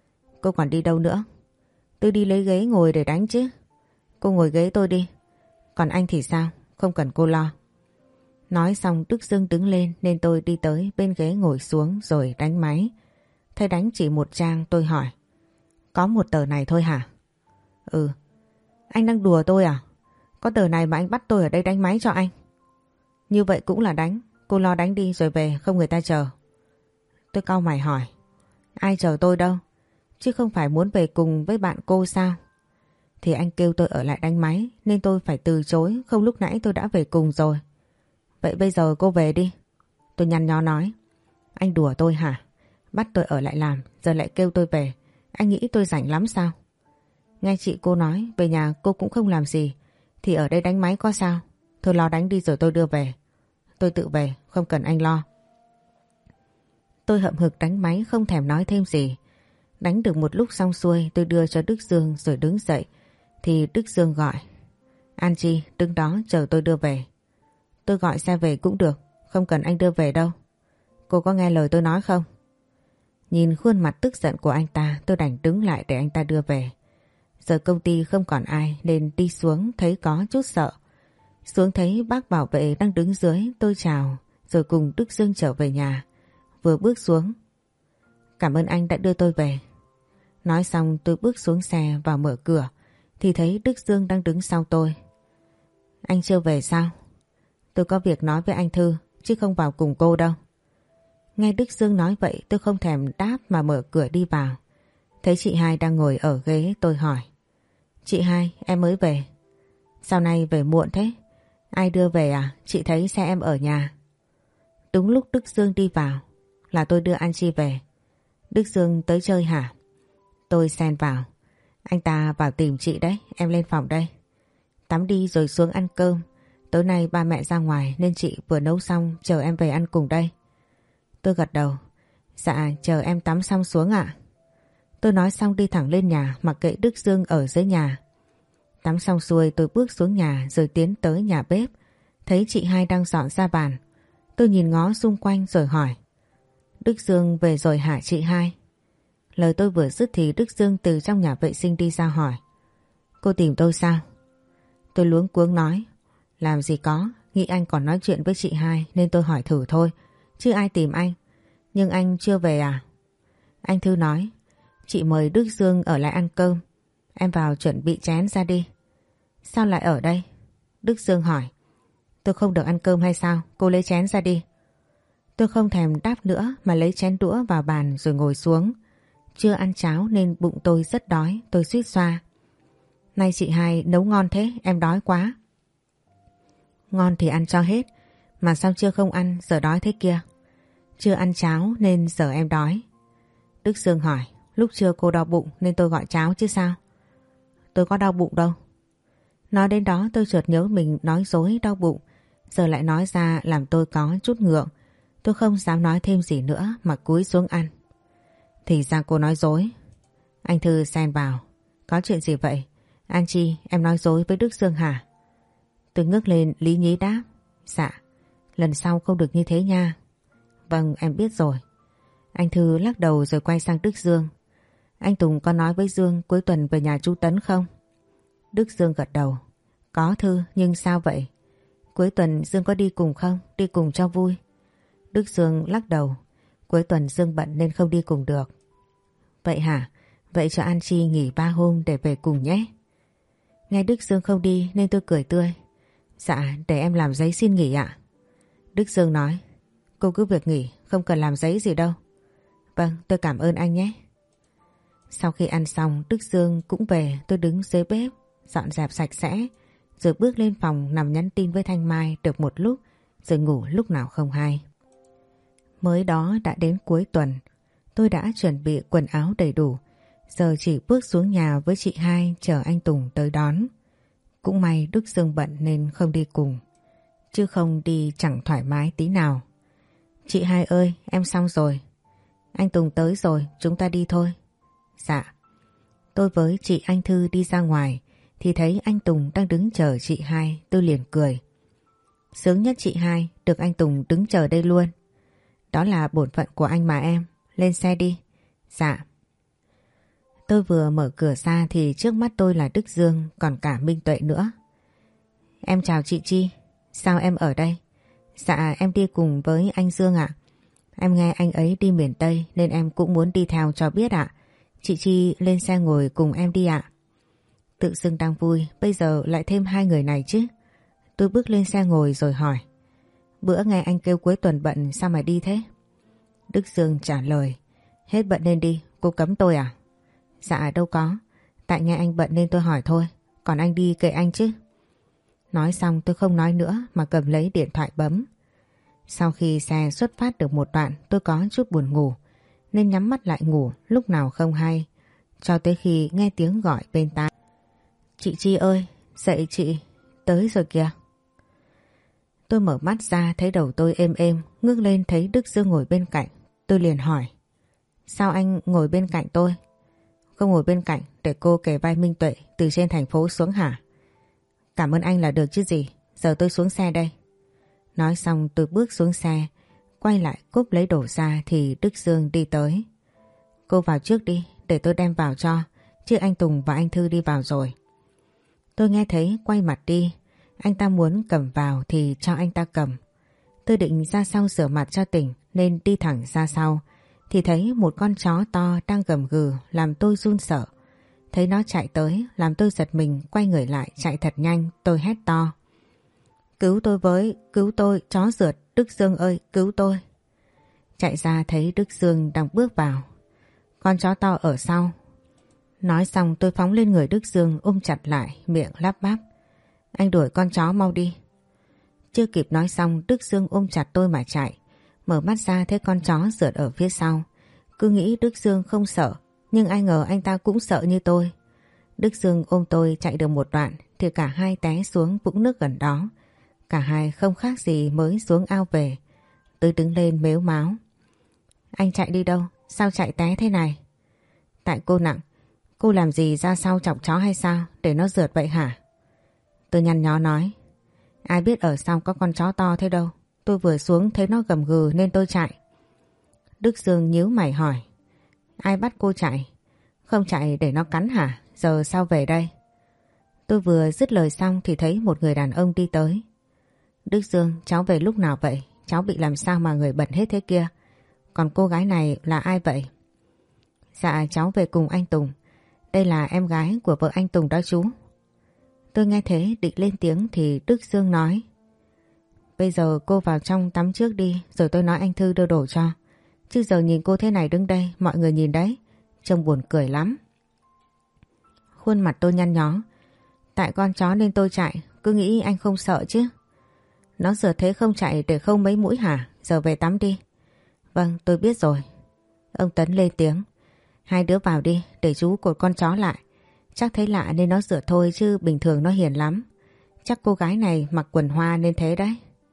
Cô còn đi đâu nữa? Tôi đi lấy ghế ngồi để đánh chứ. Cô ngồi ghế tôi đi. Còn anh thì sao? Không cần cô lo. Nói xong Đức Dương đứng lên nên tôi đi tới bên ghế ngồi xuống rồi đánh máy. Thấy đánh chỉ một trang tôi hỏi. Có một tờ này thôi hả? Ừ. Anh đang đùa tôi à? Có tờ này mà anh bắt tôi ở đây đánh máy cho anh. Như vậy cũng là đánh. Cô lo đánh đi rồi về không người ta chờ. Tôi cau mày hỏi. Ai chờ tôi đâu? Chứ không phải muốn về cùng với bạn cô sao? Thì anh kêu tôi ở lại đánh máy nên tôi phải từ chối, không lúc nãy tôi đã về cùng rồi. Vậy bây giờ cô về đi. Tôi nhăn nhó nói. Anh đùa tôi hả? Bắt tôi ở lại làm giờ lại kêu tôi về. Anh nghĩ tôi rảnh lắm sao? Nghe chị cô nói về nhà cô cũng không làm gì thì ở đây đánh máy có sao? Thôi lo đánh đi rồi tôi đưa về. Tôi tự về, không cần anh lo. Tôi hậm hực đánh máy không thèm nói thêm gì. Đánh được một lúc xong xuôi tôi đưa cho Đức Dương rồi đứng dậy. Thì Đức Dương gọi. An Chi đứng đó chờ tôi đưa về. Tôi gọi xe về cũng được, không cần anh đưa về đâu. Cô có nghe lời tôi nói không? Nhìn khuôn mặt tức giận của anh ta tôi đành đứng lại để anh ta đưa về. Giờ công ty không còn ai nên đi xuống thấy có chút sợ. Xuống thấy bác bảo vệ đang đứng dưới tôi chào rồi cùng Đức Dương trở về nhà. Vừa bước xuống. Cảm ơn anh đã đưa tôi về. Nói xong tôi bước xuống xe và mở cửa thì thấy Đức Dương đang đứng sau tôi. Anh chưa về sao? Tôi có việc nói với anh Thư chứ không vào cùng cô đâu. Nghe Đức Dương nói vậy tôi không thèm đáp mà mở cửa đi vào. Thấy chị hai đang ngồi ở ghế tôi hỏi. Chị hai, em mới về. Sao nay về muộn thế? Ai đưa về à? Chị thấy xe em ở nhà. Đúng lúc Đức Dương đi vào. Là tôi đưa An Chi về. Đức Dương tới chơi hả? Tôi xen vào. Anh ta vào tìm chị đấy, em lên phòng đây. Tắm đi rồi xuống ăn cơm. Tối nay ba mẹ ra ngoài nên chị vừa nấu xong chờ em về ăn cùng đây. Tôi gật đầu. Dạ chờ em tắm xong xuống ạ. Tôi nói xong đi thẳng lên nhà mặc kệ Đức Dương ở dưới nhà. Tắm xong xuôi tôi bước xuống nhà rồi tiến tới nhà bếp. Thấy chị hai đang dọn ra bàn. Tôi nhìn ngó xung quanh rồi hỏi. Đức Dương về rồi hả chị hai? Lời tôi vừa dứt thì Đức Dương từ trong nhà vệ sinh đi ra hỏi. Cô tìm tôi sao? Tôi luống cuống nói. Làm gì có, nghĩ anh còn nói chuyện với chị hai nên tôi hỏi thử thôi. Chứ ai tìm anh. Nhưng anh chưa về à? Anh Thư nói. Chị mời Đức Dương ở lại ăn cơm. Em vào chuẩn bị chén ra đi. Sao lại ở đây? Đức Dương hỏi. Tôi không được ăn cơm hay sao? Cô lấy chén ra đi. Tôi không thèm đáp nữa mà lấy chén đũa vào bàn rồi ngồi xuống. Chưa ăn cháo nên bụng tôi rất đói, tôi suýt xoa. Nay chị hai nấu ngon thế, em đói quá. Ngon thì ăn cho hết, mà sao chưa không ăn giờ đói thế kia? Chưa ăn cháo nên giờ em đói. Đức Dương hỏi. Lúc trưa cô đau bụng nên tôi gọi cháo chứ sao? Tôi có đau bụng đâu. Nói đến đó tôi chợt nhớ mình nói dối đau bụng. Giờ lại nói ra làm tôi có chút ngượng. Tôi không dám nói thêm gì nữa mà cúi xuống ăn. Thì ra cô nói dối. Anh Thư xen vào. Có chuyện gì vậy? An Chi, em nói dối với Đức Dương hả? Tôi ngước lên lý nhí đáp. Dạ, lần sau không được như thế nha. Vâng, em biết rồi. Anh Thư lắc đầu rồi quay sang Đức Dương. Anh Tùng có nói với Dương cuối tuần về nhà chú Tấn không? Đức Dương gật đầu. Có Thư, nhưng sao vậy? Cuối tuần Dương có đi cùng không? Đi cùng cho vui. Đức Dương lắc đầu. Cuối tuần Dương bận nên không đi cùng được. Vậy hả? Vậy cho An Chi nghỉ ba hôm để về cùng nhé. Nghe Đức Dương không đi nên tôi cười tươi. Dạ, để em làm giấy xin nghỉ ạ. Đức Dương nói. Cô cứ việc nghỉ, không cần làm giấy gì đâu. Vâng, tôi cảm ơn anh nhé. Sau khi ăn xong, Đức Dương cũng về. Tôi đứng dưới bếp, dọn dẹp sạch sẽ, rồi bước lên phòng nằm nhắn tin với Thanh Mai được một lúc, rồi ngủ lúc nào không hay. Mới đó đã đến cuối tuần, tôi đã chuẩn bị quần áo đầy đủ, giờ chỉ bước xuống nhà với chị hai chờ anh Tùng tới đón. Cũng may Đức Dương bận nên không đi cùng, chứ không đi chẳng thoải mái tí nào. Chị hai ơi, em xong rồi. Anh Tùng tới rồi, chúng ta đi thôi. Dạ. Tôi với chị Anh Thư đi ra ngoài thì thấy anh Tùng đang đứng chờ chị hai, tôi liền cười. Sướng nhất chị hai, được anh Tùng đứng chờ đây luôn. Đó là bổn phận của anh mà em, lên xe đi. Dạ. Tôi vừa mở cửa ra thì trước mắt tôi là Đức Dương, còn cả Minh Tuệ nữa. Em chào chị Chi, sao em ở đây? Dạ em đi cùng với anh Dương ạ. Em nghe anh ấy đi miền Tây nên em cũng muốn đi theo cho biết ạ. Chị Chi lên xe ngồi cùng em đi ạ. Tự dưng đang vui, bây giờ lại thêm hai người này chứ. Tôi bước lên xe ngồi rồi hỏi. Bữa nghe anh kêu cuối tuần bận sao mà đi thế? Đức Dương trả lời. Hết bận nên đi, cô cấm tôi à? Dạ đâu có, tại nghe anh bận nên tôi hỏi thôi, còn anh đi kệ anh chứ. Nói xong tôi không nói nữa mà cầm lấy điện thoại bấm. Sau khi xe xuất phát được một đoạn tôi có chút buồn ngủ nên nhắm mắt lại ngủ lúc nào không hay, cho tới khi nghe tiếng gọi bên tai. Chị Chi ơi, dậy chị, tới rồi kìa. Tôi mở mắt ra thấy đầu tôi êm êm, ngước lên thấy Đức Dương ngồi bên cạnh. Tôi liền hỏi. Sao anh ngồi bên cạnh tôi? Không ngồi bên cạnh để cô kề vai Minh Tuệ từ trên thành phố xuống hả? Cảm ơn anh là được chứ gì, giờ tôi xuống xe đây. Nói xong tôi bước xuống xe, quay lại cúp lấy đồ ra thì Đức Dương đi tới. Cô vào trước đi, để tôi đem vào cho, chứ anh Tùng và anh Thư đi vào rồi. Tôi nghe thấy quay mặt đi, anh ta muốn cầm vào thì cho anh ta cầm. Tôi định ra sau rửa mặt cho tỉnh nên đi thẳng ra sau, thì thấy một con chó to đang gầm gừ làm tôi run sợ. Thấy nó chạy tới làm tôi giật mình, quay người lại chạy thật nhanh. Tôi hét to. Cứu tôi với, cứu tôi, chó rượt, Đức Dương ơi, cứu tôi. Chạy ra thấy Đức Dương đang bước vào. Con chó to ở sau. Nói xong tôi phóng lên người Đức Dương ôm chặt lại, miệng lắp bắp. Anh đuổi con chó mau đi. Chưa kịp nói xong Đức Dương ôm chặt tôi mà chạy. Mở mắt ra thấy con chó rượt ở phía sau. Cứ nghĩ Đức Dương không sợ, nhưng ai ngờ anh ta cũng sợ như tôi. Đức Dương ôm tôi chạy được một đoạn thì cả hai té xuống vũng nước gần đó. Cả hai không khác gì mới xuống ao về. Tôi đứng lên mếu máo. Anh chạy đi đâu? Sao chạy té thế này? Tại cô nặng. Cô làm gì ra sau chọc chó hay sao? Để nó rượt vậy hả? Tôi nhăn nhó nói. Ai biết ở sau có con chó to thế đâu. Tôi vừa xuống thấy nó gầm gừ nên tôi chạy. Đức Dương nhíu mày hỏi. Ai bắt cô chạy? Không chạy để nó cắn hả? Giờ sao về đây? Tôi vừa dứt lời xong thì thấy một người đàn ông đi tới. Đức Dương, cháu về lúc nào vậy? Cháu bị làm sao mà người bận hết thế kia? Còn cô gái này là ai vậy? Dạ cháu về cùng anh Tùng. Đây là em gái của vợ anh Tùng đó chú. Tôi nghe thế định lên tiếng thì Đức Dương nói. Bây giờ cô vào trong tắm trước đi, rồi tôi nói anh Thư đưa đồ cho. Chứ giờ nhìn cô thế này đứng đây, mọi người nhìn đấy, trông buồn cười lắm. Khuôn mặt tôi nhăn nhó. Tại con chó nên tôi chạy, cứ nghĩ anh không sợ chứ. Nó giờ thế không chạy để không mấy mũi hả? Giờ về tắm đi. Vâng, tôi biết rồi. Ông Tấn lên tiếng. Hai đứa vào đi để chú cột con chó lại. Chắc thấy lạ nên nó rửa thôi chứ bình thường nó hiền lắm. Chắc cô gái này mặc quần hoa nên thế đấy.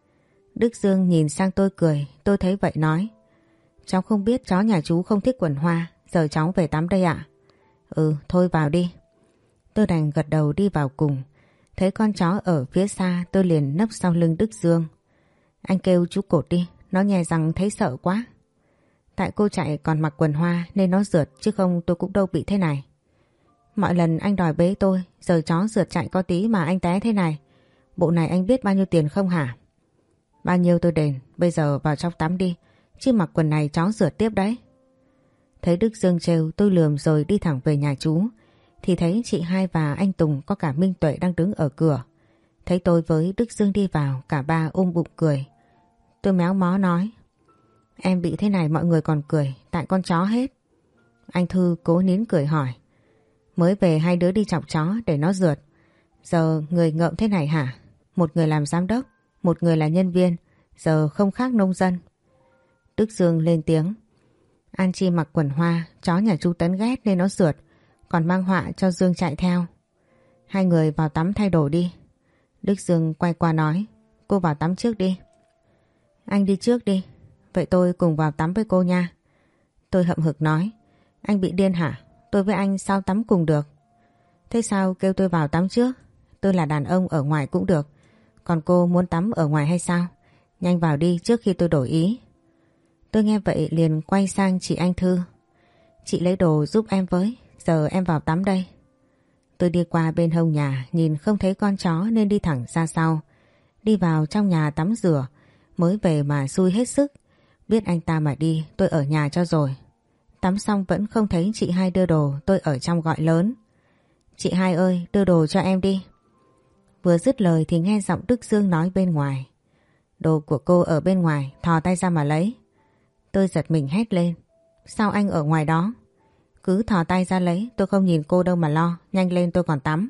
Đức Dương nhìn sang tôi cười, tôi thấy vậy nói. Cháu không biết chó nhà chú không thích quần hoa, giờ cháu về tắm đây ạ. Ừ, thôi vào đi. Tôi đành gật đầu đi vào cùng. Thấy con chó ở phía xa tôi liền nấp sau lưng Đức Dương. Anh kêu chú cột đi, nó nhè răng thấy sợ quá. Tại cô chạy còn mặc quần hoa nên nó rượt chứ không tôi cũng đâu bị thế này. Mọi lần anh đòi bế tôi, giờ chó rượt chạy có tí mà anh té thế này. Bộ này anh biết bao nhiêu tiền không hả? Bao nhiêu tôi đền, bây giờ vào trong tắm đi, chứ mặc quần này chó rượt tiếp đấy. Thấy Đức Dương trêu tôi lườm rồi đi thẳng về nhà chú, thì thấy chị hai và anh Tùng có cả Minh Tuệ đang đứng ở cửa. Thấy tôi với Đức Dương đi vào, cả ba ôm bụng cười. Tôi méo mó nói. Em bị thế này mọi người còn cười, tại con chó hết. Anh Thư cố nín cười hỏi. Mới về hai đứa đi chọc chó để nó rượt. Giờ người ngợm thế này hả? Một người làm giám đốc, một người là nhân viên, giờ không khác nông dân. Đức Dương lên tiếng. An Chi mặc quần hoa, chó nhà chú Tấn ghét nên nó rượt, còn mang họa cho Dương chạy theo. Hai người vào tắm thay đồ đi. Đức Dương quay qua nói. Cô vào tắm trước đi. Anh đi trước đi. Vậy tôi cùng vào tắm với cô nha. Tôi hậm hực nói. Anh bị điên hả? Tôi với anh sao tắm cùng được? Thế sao kêu tôi vào tắm trước? Tôi là đàn ông ở ngoài cũng được. Còn cô muốn tắm ở ngoài hay sao? Nhanh vào đi trước khi tôi đổi ý. Tôi nghe vậy liền quay sang chị Anh Thư. Chị lấy đồ giúp em với. Giờ em vào tắm đây. Tôi đi qua bên hông nhà, nhìn không thấy con chó nên đi thẳng ra sau. Đi vào trong nhà tắm rửa. Mới về mà xui hết sức. Biết anh ta mà đi, tôi ở nhà cho rồi. Tắm xong vẫn không thấy chị hai đưa đồ, tôi ở trong gọi lớn. Chị hai ơi, đưa đồ cho em đi. Vừa dứt lời thì nghe giọng Đức Dương nói bên ngoài. Đồ của cô ở bên ngoài, thò tay ra mà lấy. Tôi giật mình hét lên. Sao anh ở ngoài đó? Cứ thò tay ra lấy, tôi không nhìn cô đâu mà lo, nhanh lên tôi còn tắm.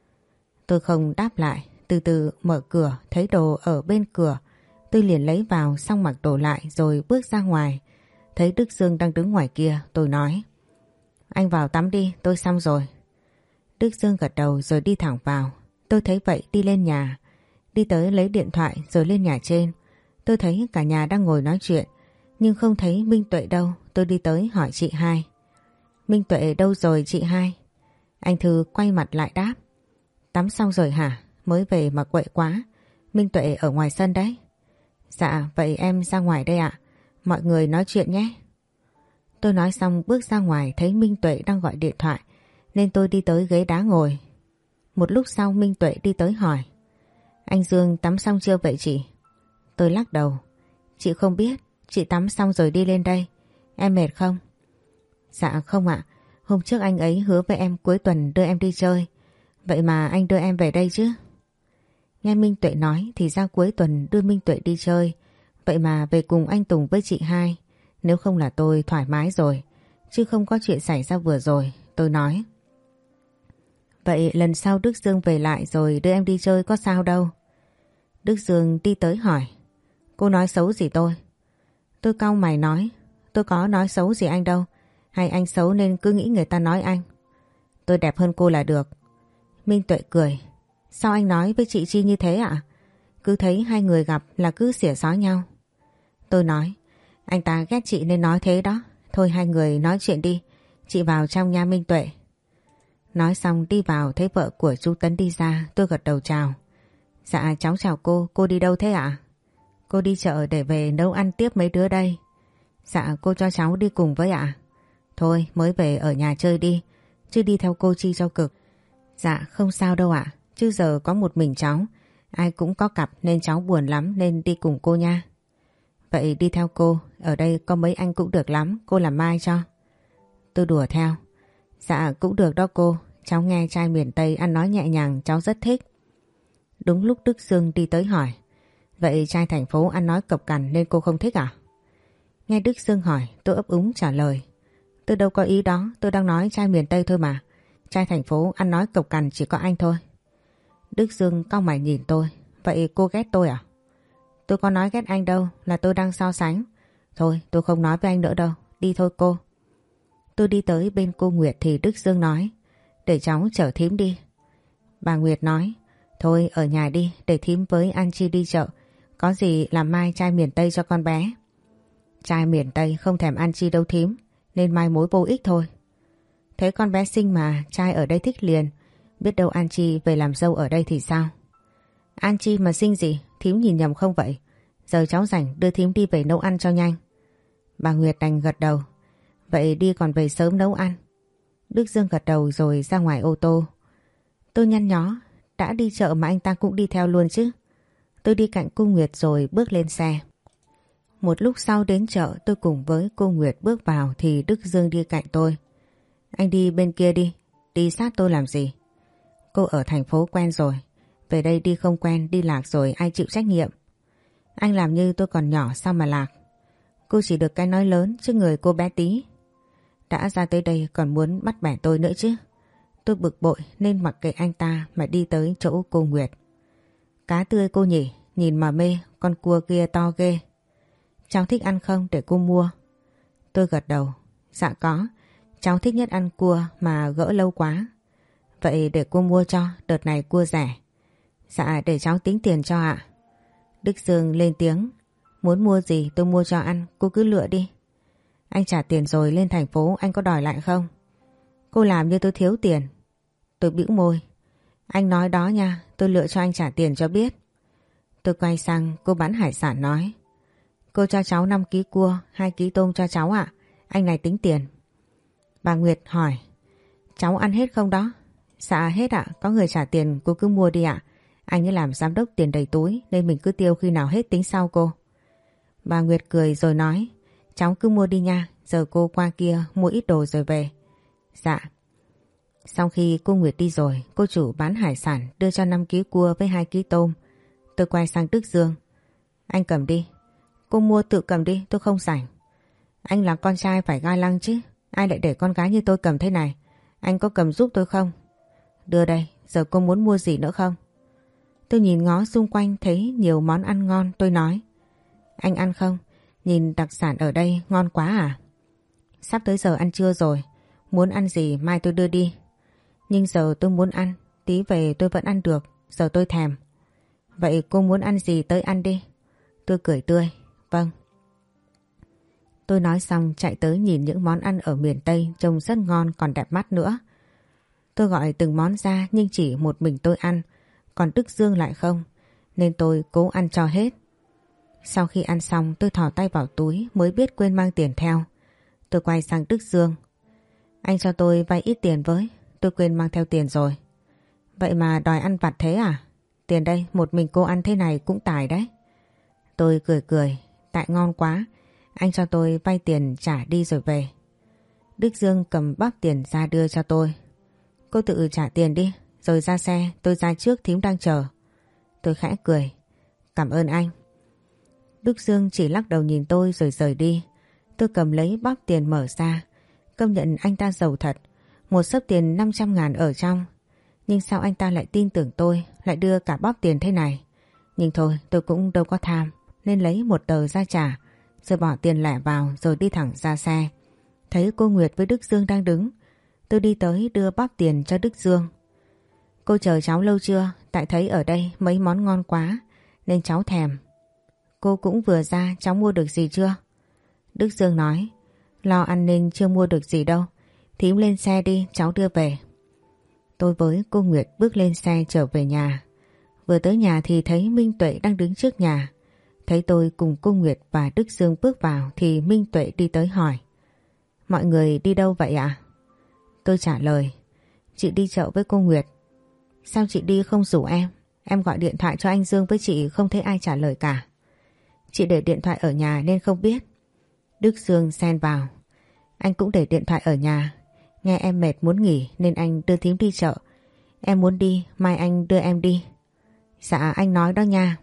Tôi không đáp lại, từ từ mở cửa, thấy đồ ở bên cửa. Tôi liền lấy vào xong mặc đồ lại rồi bước ra ngoài. Thấy Đức Dương đang đứng ngoài kia, tôi nói. Anh vào tắm đi, tôi xong rồi. Đức Dương gật đầu rồi đi thẳng vào. Tôi thấy vậy đi lên nhà. Đi tới lấy điện thoại rồi lên nhà trên. Tôi thấy cả nhà đang ngồi nói chuyện. Nhưng không thấy Minh Tuệ đâu. Tôi đi tới hỏi chị hai. Minh Tuệ đâu rồi chị hai? Anh Thư quay mặt lại đáp. Tắm xong rồi hả? Mới về mà quậy quá. Minh Tuệ ở ngoài sân đấy. Dạ vậy em ra ngoài đây ạ. Mọi người nói chuyện nhé. Tôi nói xong bước ra ngoài thấy Minh Tuệ đang gọi điện thoại. Nên tôi đi tới ghế đá ngồi. Một lúc sau Minh Tuệ đi tới hỏi. Anh Dương tắm xong chưa vậy chị? Tôi lắc đầu. Chị không biết. Chị tắm xong rồi đi lên đây. Em mệt không? Dạ không ạ. Hôm trước anh ấy hứa với em cuối tuần đưa em đi chơi. Vậy mà anh đưa em về đây chứ? Nghe Minh Tuệ nói thì ra cuối tuần đưa Minh Tuệ đi chơi. Vậy mà về cùng anh Tùng với chị hai. Nếu không là tôi thoải mái rồi. Chứ không có chuyện xảy ra vừa rồi. Tôi nói. Vậy lần sau Đức Dương về lại rồi đưa em đi chơi có sao đâu? Đức Dương đi tới hỏi. Cô nói xấu gì tôi? Tôi cau mày nói. Tôi có nói xấu gì anh đâu. Hay anh xấu nên cứ nghĩ người ta nói anh? Tôi đẹp hơn cô là được. Minh Tuệ cười. Sao anh nói với chị Chi như thế ạ? Cứ thấy hai người gặp là cứ xỉa xói nhau. Tôi nói. Anh ta ghét chị nên nói thế đó. Thôi hai người nói chuyện đi. Chị vào trong nha Minh Tuệ. Nói xong đi vào thấy vợ của chú Tấn đi ra. Tôi gật đầu chào. Dạ cháu chào cô. Cô đi đâu thế ạ? Cô đi chợ để về nấu ăn tiếp mấy đứa đây. Dạ cô cho cháu đi cùng với ạ. Thôi mới về ở nhà chơi đi. Chứ đi theo cô Chi cho cực. Dạ không sao đâu ạ. Chứ giờ có một mình cháu. Ai cũng có cặp nên cháu buồn lắm nên đi cùng cô nha. Vậy đi theo cô. Ở đây có mấy anh cũng được lắm. Cô làm mai cho. Tôi đùa theo. Dạ cũng được đó cô. Cháu nghe trai miền Tây ăn nói nhẹ nhàng cháu rất thích. Đúng lúc Đức Dương đi tới hỏi. Vậy trai thành phố ăn nói cộc cằn nên cô không thích à? Nghe Đức Dương hỏi tôi ấp úng trả lời. Tôi đâu có ý đó. Tôi đang nói trai miền Tây thôi mà. Trai thành phố ăn nói cộc cằn chỉ có anh thôi. Đức Dương cau mày nhìn tôi. Vậy cô ghét tôi à? Tôi có nói ghét anh đâu. Là tôi đang so sánh. Thôi tôi không nói với anh nữa đâu. đi thôi cô. Tôi đi tới bên cô Nguyệt thì Đức Dương nói, để cháu chở thím đi. Bà Nguyệt nói, thôi ở nhà đi, để thím với An Chi đi chợ. Có gì làm mai chai miền Tây cho con bé. Chai miền Tây không thèm An Chi đâu thím, nên mai mối vô ích thôi. Thế con bé xinh mà, trai ở đây thích liền. Biết đâu An Chi về làm dâu ở đây thì sao? An Chi mà xinh gì, thím nhìn nhầm không vậy? Giờ cháu rảnh đưa thím đi về nấu ăn cho nhanh. Bà Nguyệt đành gật đầu. Vậy đi còn về sớm nấu ăn. Đức Dương gật đầu rồi ra ngoài ô tô. Tôi nhăn nhó, đã đi chợ mà anh ta cũng đi theo luôn chứ. Tôi đi cạnh cô Nguyệt rồi bước lên xe. Một lúc sau đến chợ tôi cùng với cô Nguyệt bước vào thì Đức Dương đi cạnh tôi. Anh đi bên kia đi, đi sát tôi làm gì? Cô ở thành phố quen rồi, về đây đi không quen, đi lạc rồi ai chịu trách nhiệm? Anh làm như tôi còn nhỏ sao mà lạc? Cô chỉ được cái nói lớn chứ người cô bé tí. Đã ra tới đây còn muốn bắt bẻ tôi nữa chứ. Tôi bực bội nên mặc kệ anh ta mà đi tới chỗ cô Nguyệt. Cá tươi cô nhỉ, nhìn mà mê, con cua kia to ghê. Cháu thích ăn không để cô mua? Tôi gật đầu. Dạ có, cháu thích nhất ăn cua mà gỡ lâu quá. Vậy để cô mua cho, đợt này cua rẻ. Dạ để cháu tính tiền cho ạ. Đức Dương lên tiếng. Muốn mua gì tôi mua cho ăn, cô cứ lựa đi. Anh trả tiền rồi lên thành phố anh có đòi lại không? Cô làm như tôi thiếu tiền. Tôi bĩu môi. Anh nói đó nha, tôi lựa cho anh trả tiền cho biết. Tôi quay sang cô bán hải sản nói. Cô cho cháu năm ký cua, hai ký tôm cho cháu ạ. Anh này tính tiền. Bà Nguyệt hỏi. Cháu ăn hết không đó? Dạ hết ạ, có người trả tiền cô cứ mua đi ạ. Anh ấy làm giám đốc tiền đầy túi nên mình cứ tiêu khi nào hết tính sau cô. Bà Nguyệt cười rồi nói. Cháu cứ mua đi nha, giờ cô qua kia mua ít đồ rồi về. Dạ. Sau khi cô Nguyệt đi rồi, cô chủ bán hải sản đưa cho năm ký cua với hai ký tôm. Tôi quay sang Đức Dương. Anh cầm đi. Cô mua tự cầm đi, tôi không rảnh. Anh là con trai phải ga lăng chứ. Ai lại để con gái như tôi cầm thế này? Anh có cầm giúp tôi không? Đưa đây, giờ cô muốn mua gì nữa không? Tôi nhìn ngó xung quanh thấy nhiều món ăn ngon, tôi nói. Anh ăn không? Nhìn đặc sản ở đây ngon quá à? Sắp tới giờ ăn trưa rồi, muốn ăn gì mai tôi đưa đi. Nhưng giờ tôi muốn ăn, tí về tôi vẫn ăn được, giờ tôi thèm. Vậy cô muốn ăn gì tới ăn đi. Tôi cười tươi. Vâng. Tôi nói xong chạy tới nhìn những món ăn ở miền Tây trông rất ngon còn đẹp mắt nữa. Tôi gọi từng món ra nhưng chỉ một mình tôi ăn, còn Đức Dương lại không, nên tôi cố ăn cho hết. Sau khi ăn xong tôi thò tay vào túi mới biết quên mang tiền theo. Tôi quay sang Đức Dương. Anh cho tôi vay ít tiền với, tôi quên mang theo tiền rồi. Vậy mà đòi ăn vặt thế à? Tiền đây, một mình cô ăn thế này cũng tài đấy. Tôi cười cười, tại ngon quá, anh cho tôi vay tiền trả đi rồi về. Đức Dương cầm bóp tiền ra đưa cho tôi. Cô tự trả tiền đi, rồi ra xe, tôi ra trước thím đang chờ. Tôi khẽ cười. Cảm ơn anh. Đức Dương chỉ lắc đầu nhìn tôi rồi rời đi. Tôi cầm lấy bóp tiền mở ra. Công nhận anh ta giàu thật. Một xấp tiền năm trăm ngàn ở trong. Nhưng sao anh ta lại tin tưởng tôi, lại đưa cả bóp tiền thế này? Nhưng thôi, tôi cũng đâu có tham, nên lấy một tờ ra trả, rồi bỏ tiền lẻ vào rồi đi thẳng ra xe. Thấy cô Nguyệt với Đức Dương đang đứng, tôi đi tới đưa bóp tiền cho Đức Dương. Cô chờ cháu lâu chưa? Tại thấy ở đây mấy món ngon quá nên cháu thèm. Cô cũng vừa ra, cháu mua được gì chưa? Đức Dương nói, lo ăn nên chưa mua được gì đâu. Thím lên xe đi, cháu đưa về. Tôi với cô Nguyệt bước lên xe trở về nhà. Vừa tới nhà thì thấy Minh Tuệ đang đứng trước nhà. Thấy tôi cùng cô Nguyệt và Đức Dương bước vào thì Minh Tuệ đi tới hỏi. Mọi người đi đâu vậy ạ? Tôi trả lời, chị đi chợ với cô Nguyệt. Sao chị đi không rủ em? Em gọi điện thoại cho anh Dương với chị không thấy ai trả lời cả. Chị để điện thoại ở nhà nên không biết. Đức Dương xen vào. Anh cũng để điện thoại ở nhà. Nghe em mệt muốn nghỉ nên anh đưa thím đi chợ. Em muốn đi, mai anh đưa em đi. Dạ anh nói đó nha.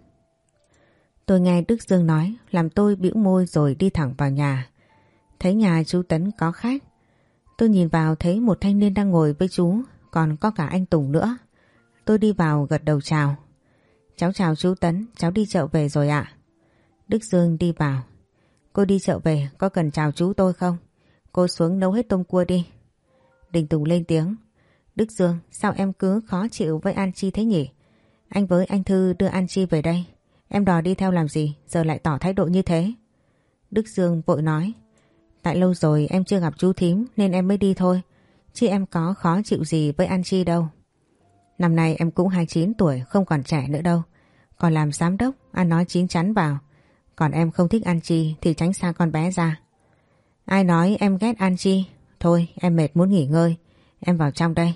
Tôi nghe Đức Dương nói làm tôi bĩu môi rồi đi thẳng vào nhà. Thấy nhà chú Tấn có khách. Tôi nhìn vào thấy một thanh niên đang ngồi với chú, còn có cả anh Tùng nữa. Tôi đi vào gật đầu chào. Cháu chào chú Tấn, cháu đi chợ về rồi ạ. Đức Dương đi vào. Cô đi chợ về, có cần chào chú tôi không? cô xuống nấu hết tôm cua đi. Đình Tùng lên tiếng. Đức Dương, sao em cứ khó chịu với An Chi thế nhỉ? Anh với anh Thư đưa An Chi về đây. Em đòi đi theo làm gì, giờ lại tỏ thái độ như thế? Đức Dương vội nói. Tại lâu rồi em chưa gặp chú thím nên em mới đi thôi. Chứ em có khó chịu gì với An Chi đâu. Năm nay em cũng hai mươi chín tuổi, không còn trẻ nữa đâu. Còn làm giám đốc, anh nói chín chắn vào. Còn em không thích An Chi thì tránh xa con bé ra. Ai nói em ghét An Chi? Thôi em mệt muốn nghỉ ngơi. Em vào trong đây.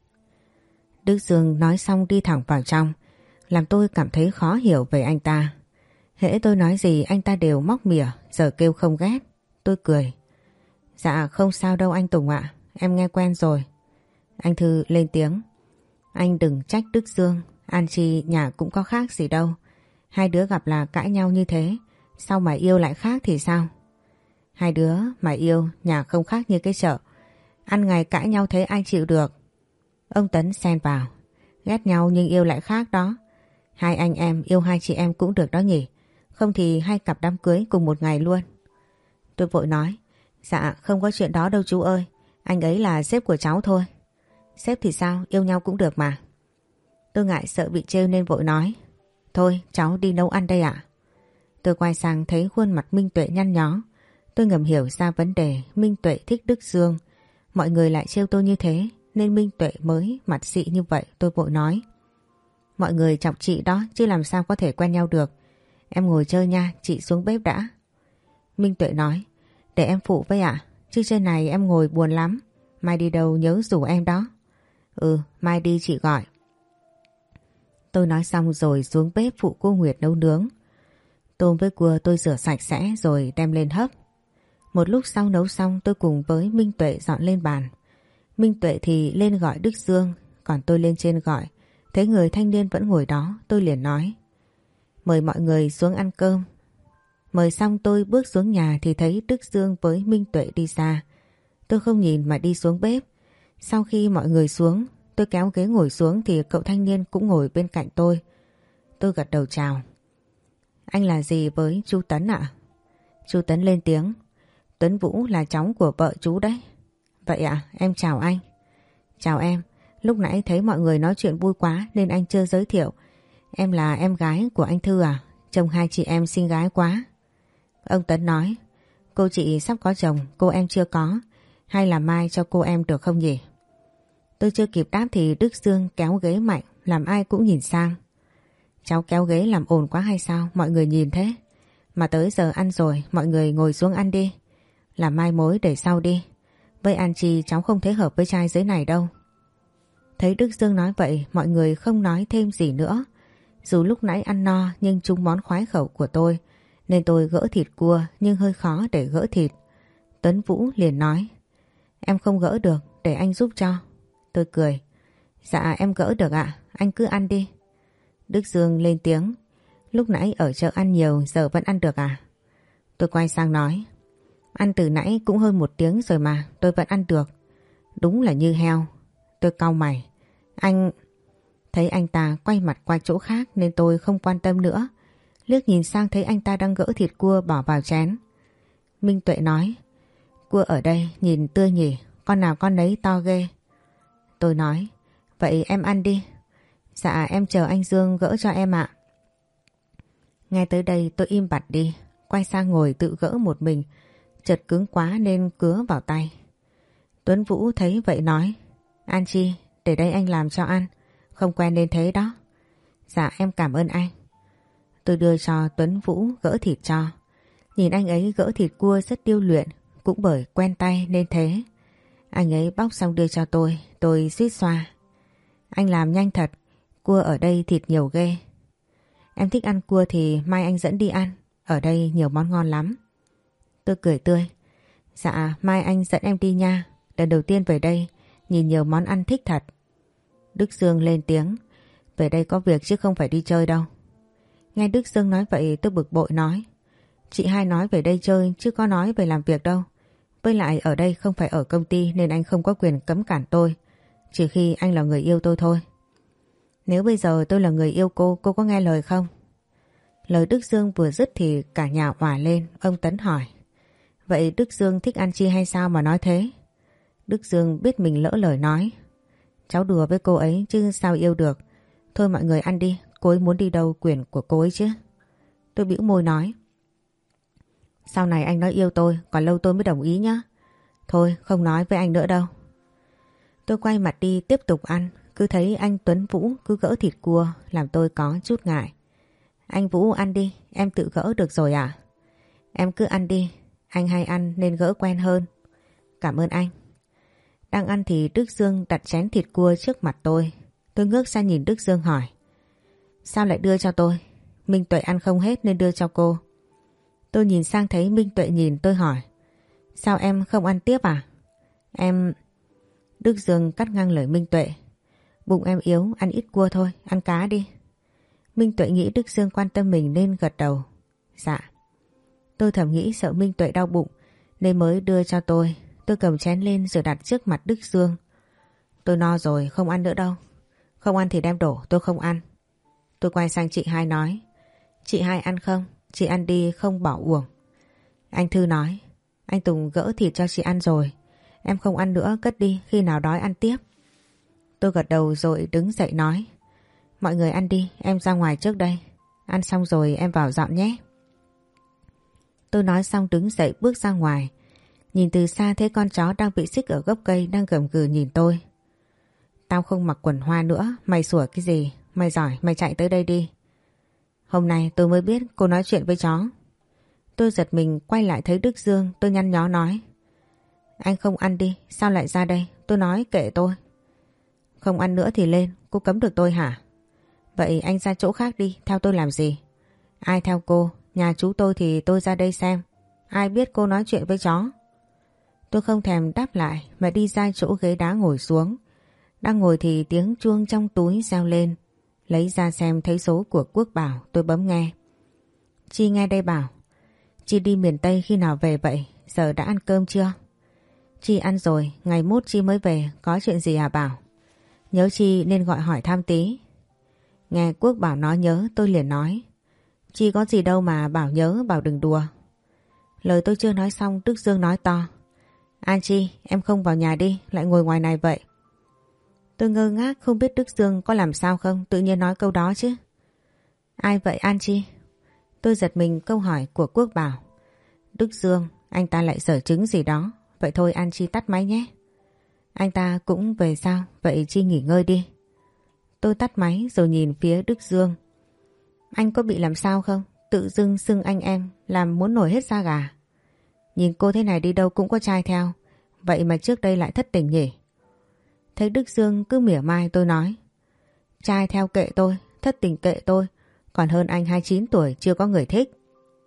Đức Dương nói xong đi thẳng vào trong. Làm tôi cảm thấy khó hiểu về anh ta. Hễ tôi nói gì anh ta đều móc mỉa, giờ kêu không ghét. Tôi cười. Dạ không sao đâu anh Tùng ạ, em nghe quen rồi. Anh Thư lên tiếng. Anh đừng trách Đức Dương, An Chi nhà cũng có khác gì đâu. Hai đứa gặp là cãi nhau như thế, sao mà yêu lại khác thì sao? Hai đứa mà yêu nhà không khác như cái chợ. Ăn ngày cãi nhau thế ai chịu được. Ông Tấn xen vào. Ghét nhau nhưng yêu lại khác đó. Hai anh em yêu hai chị em cũng được đó nhỉ. Không thì hai cặp đám cưới cùng một ngày luôn. Tôi vội nói. Dạ không có chuyện đó đâu chú ơi. Anh ấy là sếp của cháu thôi. Sếp thì sao, yêu nhau cũng được mà. Tôi ngại sợ bị trêu nên vội nói. Thôi cháu đi nấu ăn đây ạ. Tôi quay sang thấy khuôn mặt Minh Tuệ nhăn nhó. Tôi ngầm hiểu ra vấn đề Minh Tuệ thích Đức Dương. Mọi người lại trêu tôi như thế nên Minh Tuệ mới mặt dị như vậy. Tôi vội nói. Mọi người chọc chị đó chứ làm sao có thể quen nhau được. Em ngồi chơi nha, chị xuống bếp đã. Minh Tuệ nói. Để em phụ với ạ. Chứ trên này em ngồi buồn lắm. Mai đi đâu nhớ rủ em đó. Ừ, mai đi chị gọi. Tôi nói xong rồi xuống bếp phụ cô Nguyệt nấu nướng. Tôm với cua tôi rửa sạch sẽ rồi đem lên hấp. Một lúc sau nấu xong tôi cùng với Minh Tuệ dọn lên bàn. Minh Tuệ thì lên gọi Đức Dương, còn tôi lên trên gọi. Thấy người thanh niên vẫn ngồi đó, tôi liền nói. Mời mọi người xuống ăn cơm. Mời xong tôi bước xuống nhà thì thấy Đức Dương với Minh Tuệ đi xa. Tôi không nhìn mà đi xuống bếp. Sau khi mọi người xuống, tôi kéo ghế ngồi xuống thì cậu thanh niên cũng ngồi bên cạnh tôi. Tôi gật đầu chào. Anh là gì với chú Tấn ạ? Chú Tấn lên tiếng. Tuấn Vũ là cháu của vợ chú đấy. Vậy ạ, em chào anh. Chào em, lúc nãy thấy mọi người nói chuyện vui quá nên anh chưa giới thiệu. Em là em gái của anh Thư à? Trông hai chị em xinh gái quá. Ông Tấn nói. Cô chị sắp có chồng, cô em chưa có. Hay là mai cho cô em được không nhỉ? Tôi chưa kịp đáp thì Đức Dương kéo ghế mạnh, làm ai cũng nhìn sang. Cháu kéo ghế làm ồn quá hay sao? Mọi người nhìn thế. Mà tới giờ ăn rồi, mọi người ngồi xuống ăn đi. Làm mai mối để sau đi. Với An Chi cháu không thấy hợp với trai dưới này đâu. Thấy Đức Dương nói vậy, mọi người không nói thêm gì nữa. Dù lúc nãy ăn no nhưng chúng món khoái khẩu của tôi, nên tôi gỡ thịt cua nhưng hơi khó để gỡ thịt. Tuấn Vũ liền nói. Em không gỡ được, để anh giúp cho. Tôi cười. Dạ em gỡ được ạ, anh cứ ăn đi. Đức Dương lên tiếng. Lúc nãy ở chợ ăn nhiều, giờ vẫn ăn được à? Tôi quay sang nói. Ăn từ nãy cũng hơn một tiếng rồi mà, tôi vẫn ăn được. Đúng là như heo. Tôi cau mày. Anh... Thấy anh ta quay mặt qua chỗ khác nên tôi không quan tâm nữa. Liếc nhìn sang thấy anh ta đang gỡ thịt cua bỏ vào chén. Minh Tuệ nói. Cua ở đây nhìn tươi nhỉ, con nào con nấy to ghê. Tôi nói. Vậy em ăn đi. Dạ em chờ anh Dương gỡ cho em ạ. Nghe tới đây tôi im bặt đi, quay sang ngồi tự gỡ một mình. Chật cứng quá nên cứa vào tay. Tuấn Vũ thấy vậy nói. An Chi, để đây anh làm cho ăn. Không quen nên thế đó. Dạ em cảm ơn anh. Tôi đưa cho Tuấn Vũ gỡ thịt cho. Nhìn anh ấy gỡ thịt cua rất điêu luyện, cũng bởi quen tay nên thế. Anh ấy bóc xong đưa cho tôi, tôi suýt xoa. Anh làm nhanh thật, cua ở đây thịt nhiều ghê. Em thích ăn cua thì mai anh dẫn đi ăn, ở đây nhiều món ngon lắm. Tôi cười tươi. Dạ mai anh dẫn em đi nha, lần đầu tiên về đây, nhìn nhiều món ăn thích thật. Đức Dương lên tiếng. Về đây có việc chứ không phải đi chơi đâu. Nghe Đức Dương nói vậy tôi bực bội nói. Chị hai nói về đây chơi chứ có nói về làm việc đâu. Với lại ở đây không phải ở công ty nên anh không có quyền cấm cản tôi. Trừ khi anh là người yêu tôi thôi. Nếu bây giờ tôi là người yêu cô, cô có nghe lời không? Lời Đức Dương vừa dứt thì cả nhà òa lên. Ông Tấn hỏi. Vậy Đức Dương thích ăn Chi hay sao mà nói thế? Đức Dương biết mình lỡ lời nói. Cháu đùa với cô ấy chứ sao yêu được. Thôi mọi người ăn đi, cô ấy muốn đi đâu quyền của cô ấy chứ. Tôi bĩu môi nói. Sau này anh nói yêu tôi, còn lâu tôi mới đồng ý nhá. Thôi không nói với anh nữa đâu. Tôi quay mặt đi tiếp tục ăn. Cứ thấy anh Tuấn Vũ cứ gỡ thịt cua làm tôi có chút ngại. Anh Vũ ăn đi, em tự gỡ được rồi à? Em cứ ăn đi, anh hay ăn nên gỡ quen hơn. Cảm ơn anh. Đang ăn thì Đức Dương đặt chén thịt cua trước mặt tôi. Tôi ngước sang nhìn Đức Dương hỏi. Sao lại đưa cho tôi? Minh Tuệ ăn không hết nên đưa cho cô. Tôi nhìn sang thấy Minh Tuệ nhìn tôi hỏi. Sao em không ăn tiếp à? Em... Đức Dương cắt ngang lời Minh Tuệ. Bụng em yếu, ăn ít cua thôi, ăn cá đi. Minh Tuệ nghĩ Đức Dương quan tâm mình nên gật đầu. Dạ. Tôi thầm nghĩ sợ Minh Tuệ đau bụng nên mới đưa cho tôi. Tôi cầm chén lên rồi đặt trước mặt Đức Dương. Tôi no rồi, không ăn nữa đâu. Không ăn thì đem đổ, tôi không ăn. Tôi quay sang chị hai nói. Chị hai ăn không? Chị ăn đi không bỏ uổng. Anh Thư nói. Anh Tùng gỡ thịt cho chị ăn rồi. Em không ăn nữa, cất đi, khi nào đói ăn tiếp. Tôi gật đầu rồi đứng dậy nói. Mọi người ăn đi, em ra ngoài trước đây. Ăn xong rồi em vào dọn nhé. Tôi nói xong đứng dậy bước ra ngoài. Nhìn từ xa thấy con chó đang bị xích ở gốc cây đang gầm gừ nhìn tôi. Tao không mặc quần hoa nữa, mày sủa cái gì? Mày giỏi, mày chạy tới đây đi. Hôm nay tôi mới biết cô nói chuyện với chó. Tôi giật mình quay lại thấy Đức Dương, tôi nhăn nhó nói. Anh không ăn đi, sao lại ra đây? Tôi nói kệ tôi. Không ăn nữa thì lên, cô cấm được tôi hả? Vậy anh ra chỗ khác đi, theo tôi làm gì? Ai theo cô? Nhà chú tôi thì tôi ra đây xem. Ai biết cô nói chuyện với chó? Tôi không thèm đáp lại mà đi ra chỗ ghế đá ngồi xuống. Đang ngồi thì tiếng chuông trong túi reo lên. Lấy ra xem thấy số của Quốc Bảo, tôi bấm nghe. Chi nghe đây Bảo. Chi đi miền Tây khi nào về vậy? Giờ đã ăn cơm chưa? Chi ăn rồi, ngày mốt Chi mới về, có chuyện gì hả Bảo? Nhớ Chi nên gọi hỏi thăm tí. Nghe Quốc Bảo nói nhớ tôi liền nói. Chi có gì đâu mà Bảo nhớ, Bảo đừng đùa. Lời tôi chưa nói xong Đức Dương nói to. An Chi, em không vào nhà đi, lại ngồi ngoài này vậy. Tôi ngơ ngác không biết Đức Dương có làm sao không, tự nhiên nói câu đó chứ. Ai vậy An Chi? Tôi giật mình câu hỏi của Quốc Bảo. Đức Dương, anh ta lại giở trứng gì đó. Vậy thôi An Chi tắt máy nhé. Anh ta cũng về sao? Vậy Chi nghỉ ngơi đi. Tôi tắt máy rồi nhìn phía Đức Dương. Anh có bị làm sao không? Tự dưng xưng anh em làm muốn nổi hết da gà. Nhìn cô thế này đi đâu cũng có trai theo. Vậy mà trước đây lại thất tình nhỉ? Thấy Đức Dương cứ mỉa mai tôi nói. Trai theo kệ tôi, thất tình kệ tôi. Còn hơn anh hai mươi chín tuổi chưa có người thích.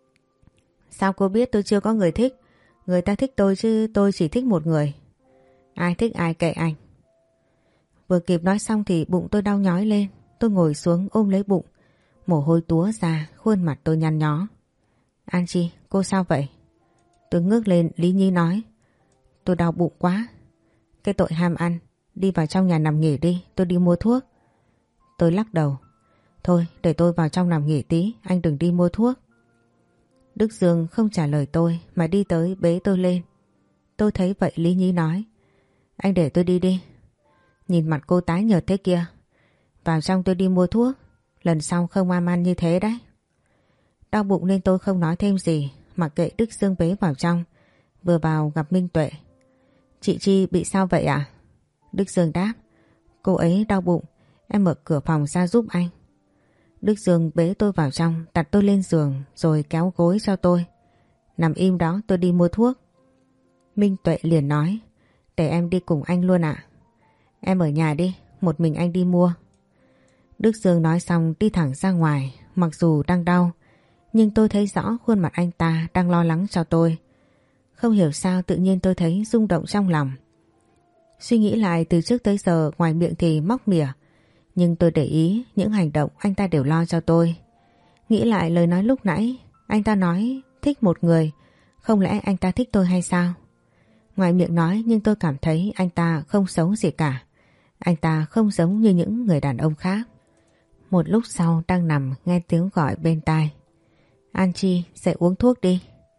Sao cô biết tôi chưa có người thích? Người ta thích tôi chứ tôi chỉ thích một người. Ai thích ai kệ anh. Vừa kịp nói xong thì bụng tôi đau nhói lên. Tôi ngồi xuống ôm lấy bụng. Mồ hôi túa ra, khuôn mặt tôi nhăn nhó. An Chi, cô sao vậy? Tôi ngước lên, Lý Nhi nói. Tôi đau bụng quá. Cái tội ham ăn, đi vào trong nhà nằm nghỉ đi, tôi đi mua thuốc. Tôi lắc đầu. Thôi, để tôi vào trong nằm nghỉ tí, anh đừng đi mua thuốc. Đức Dương không trả lời tôi mà đi tới bế tôi lên. Tôi thấy vậy Lý Nhi nói. Anh để tôi đi đi. Nhìn mặt cô tái nhợt thế kia. Vào trong tôi đi mua thuốc. Lần sau không am ăn như thế đấy. Đau bụng nên tôi không nói thêm gì. Mặc kệ Đức Dương bế vào trong. Vừa vào gặp Minh Tuệ. Chị Chi bị sao vậy ạ? À? Đức Dương đáp. Cô ấy đau bụng. Em mở cửa phòng ra giúp anh. Đức Dương bế tôi vào trong, đặt tôi lên giường rồi kéo gối cho tôi. Nằm im đó tôi đi mua thuốc. Minh Tuệ liền nói. Để em đi cùng anh luôn ạ. Em ở nhà đi, một mình anh đi mua. Đức Dương nói xong đi thẳng ra ngoài. Mặc dù đang đau, nhưng tôi thấy rõ khuôn mặt anh ta đang lo lắng cho tôi. Không hiểu sao tự nhiên tôi thấy rung động trong lòng. Suy nghĩ lại từ trước tới giờ ngoài miệng thì móc mỉa. Nhưng tôi để ý những hành động anh ta đều lo cho tôi. Nghĩ lại lời nói lúc nãy, anh ta nói thích một người, không lẽ anh ta thích tôi hay sao? Ngoài miệng nói nhưng tôi cảm thấy anh ta không xấu gì cả. Anh ta không giống như những người đàn ông khác. Một lúc sau đang nằm nghe tiếng gọi bên tai. An Chi, dậy uống thuốc đi.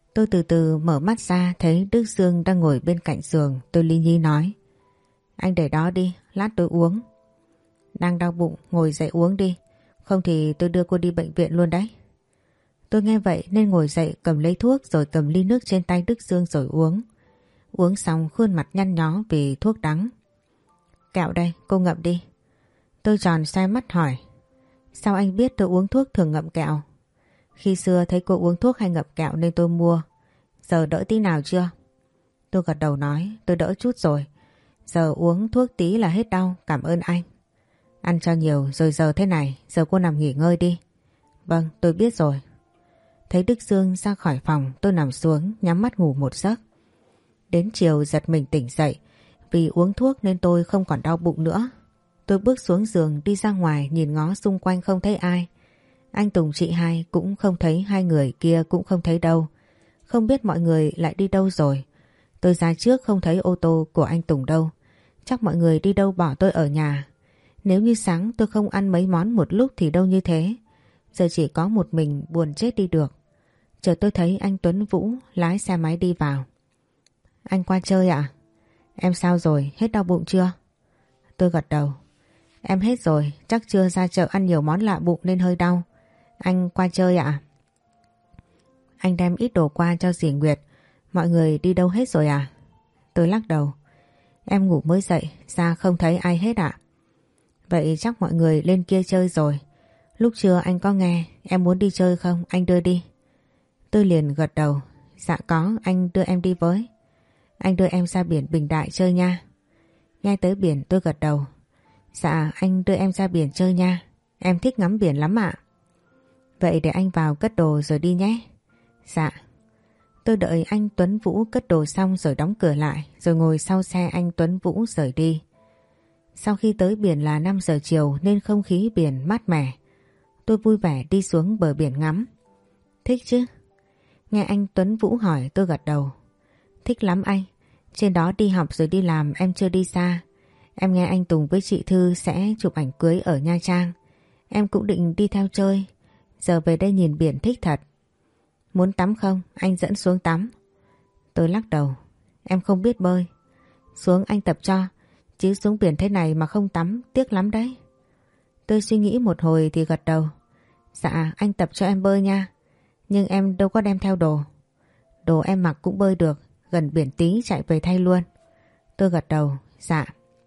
Tôi từ từ mở mắt ra thấy Đức Dương đang ngồi bên cạnh giường. Tôi li nhí nói: Anh để đó đi, lát tôi uống. Đang đau bụng, ngồi dậy uống đi. Không thì tôi đưa cô đi bệnh viện luôn đấy. Tôi nghe vậy nên ngồi dậy cầm lấy thuốc rồi cầm ly nước trên tay Đức Dương rồi uống. Uống xong khuôn mặt nhăn nhó vì thuốc đắng. Kẹo đây, cô ngậm đi. Tôi tròn xoe mắt hỏi: Sao anh biết tôi uống thuốc thường ngậm kẹo? Khi xưa thấy cô uống thuốc hay ngậm kẹo nên tôi mua. Giờ đỡ tí nào chưa? Tôi gật đầu nói: Tôi đỡ chút rồi. Giờ uống thuốc tí là hết đau, cảm ơn anh. Ăn cho nhiều rồi giờ thế này, giờ cô nằm nghỉ ngơi đi. Vâng, tôi biết rồi. Thấy Đức Dương ra khỏi phòng, tôi nằm xuống nhắm mắt ngủ một giấc. Đến chiều giật mình tỉnh dậy, vì uống thuốc nên tôi không còn đau bụng nữa. Tôi bước xuống giường đi ra ngoài nhìn ngó xung quanh không thấy ai. Anh Tùng chị hai cũng không thấy, hai người kia cũng không thấy đâu. Không biết mọi người lại đi đâu rồi. Tôi ra trước không thấy ô tô của anh Tùng đâu. Chắc mọi người đi đâu bỏ tôi ở nhà. Nếu như sáng tôi không ăn mấy món một lúc thì đâu như thế. Giờ chỉ có một mình buồn chết đi được. Chợt tôi thấy anh Tuấn Vũ lái xe máy đi vào. Anh qua chơi ạ? Em sao rồi, hết đau bụng chưa? Tôi gật đầu. Em hết rồi, chắc chưa ra chợ ăn nhiều món lạ bụng nên hơi đau. Anh qua chơi ạ? Anh đem ít đồ qua cho dì Nguyệt. Mọi người đi đâu hết rồi à? Tôi lắc đầu. Em ngủ mới dậy, ra không thấy ai hết ạ. Vậy chắc mọi người lên kia chơi rồi. Lúc trưa anh có nghe em muốn đi chơi không, anh đưa đi. Tôi liền gật đầu. Dạ có, anh đưa em đi với. Anh đưa em ra biển Bình Đại chơi nha. Nghe tới biển tôi gật đầu. Dạ anh đưa em ra biển chơi nha. Em thích ngắm biển lắm ạ. Vậy để anh vào cất đồ rồi đi nhé. Dạ. Tôi đợi anh Tuấn Vũ cất đồ xong rồi đóng cửa lại, rồi ngồi sau xe anh Tuấn Vũ rời đi. Sau khi tới biển là năm giờ chiều nên không khí biển mát mẻ. Tôi vui vẻ đi xuống bờ biển ngắm. Thích chứ? Nghe anh Tuấn Vũ hỏi tôi gật đầu. Thích lắm anh. Trên đó đi học rồi đi làm em chưa đi xa. Em nghe anh Tùng với chị Thư sẽ chụp ảnh cưới ở Nha Trang. Em cũng định đi theo chơi. Giờ về đây nhìn biển thích thật. Muốn tắm không? Anh dẫn xuống tắm. Tôi lắc đầu. Em không biết bơi. Xuống anh tập cho. Chứ xuống biển thế này mà không tắm tiếc lắm đấy. Tôi suy nghĩ một hồi thì gật đầu. Dạ anh tập cho em bơi nha. Nhưng em đâu có đem theo đồ. Đồ em mặc cũng bơi được. Gần biển tí chạy về thay luôn. Tôi gật đầu. Dạ.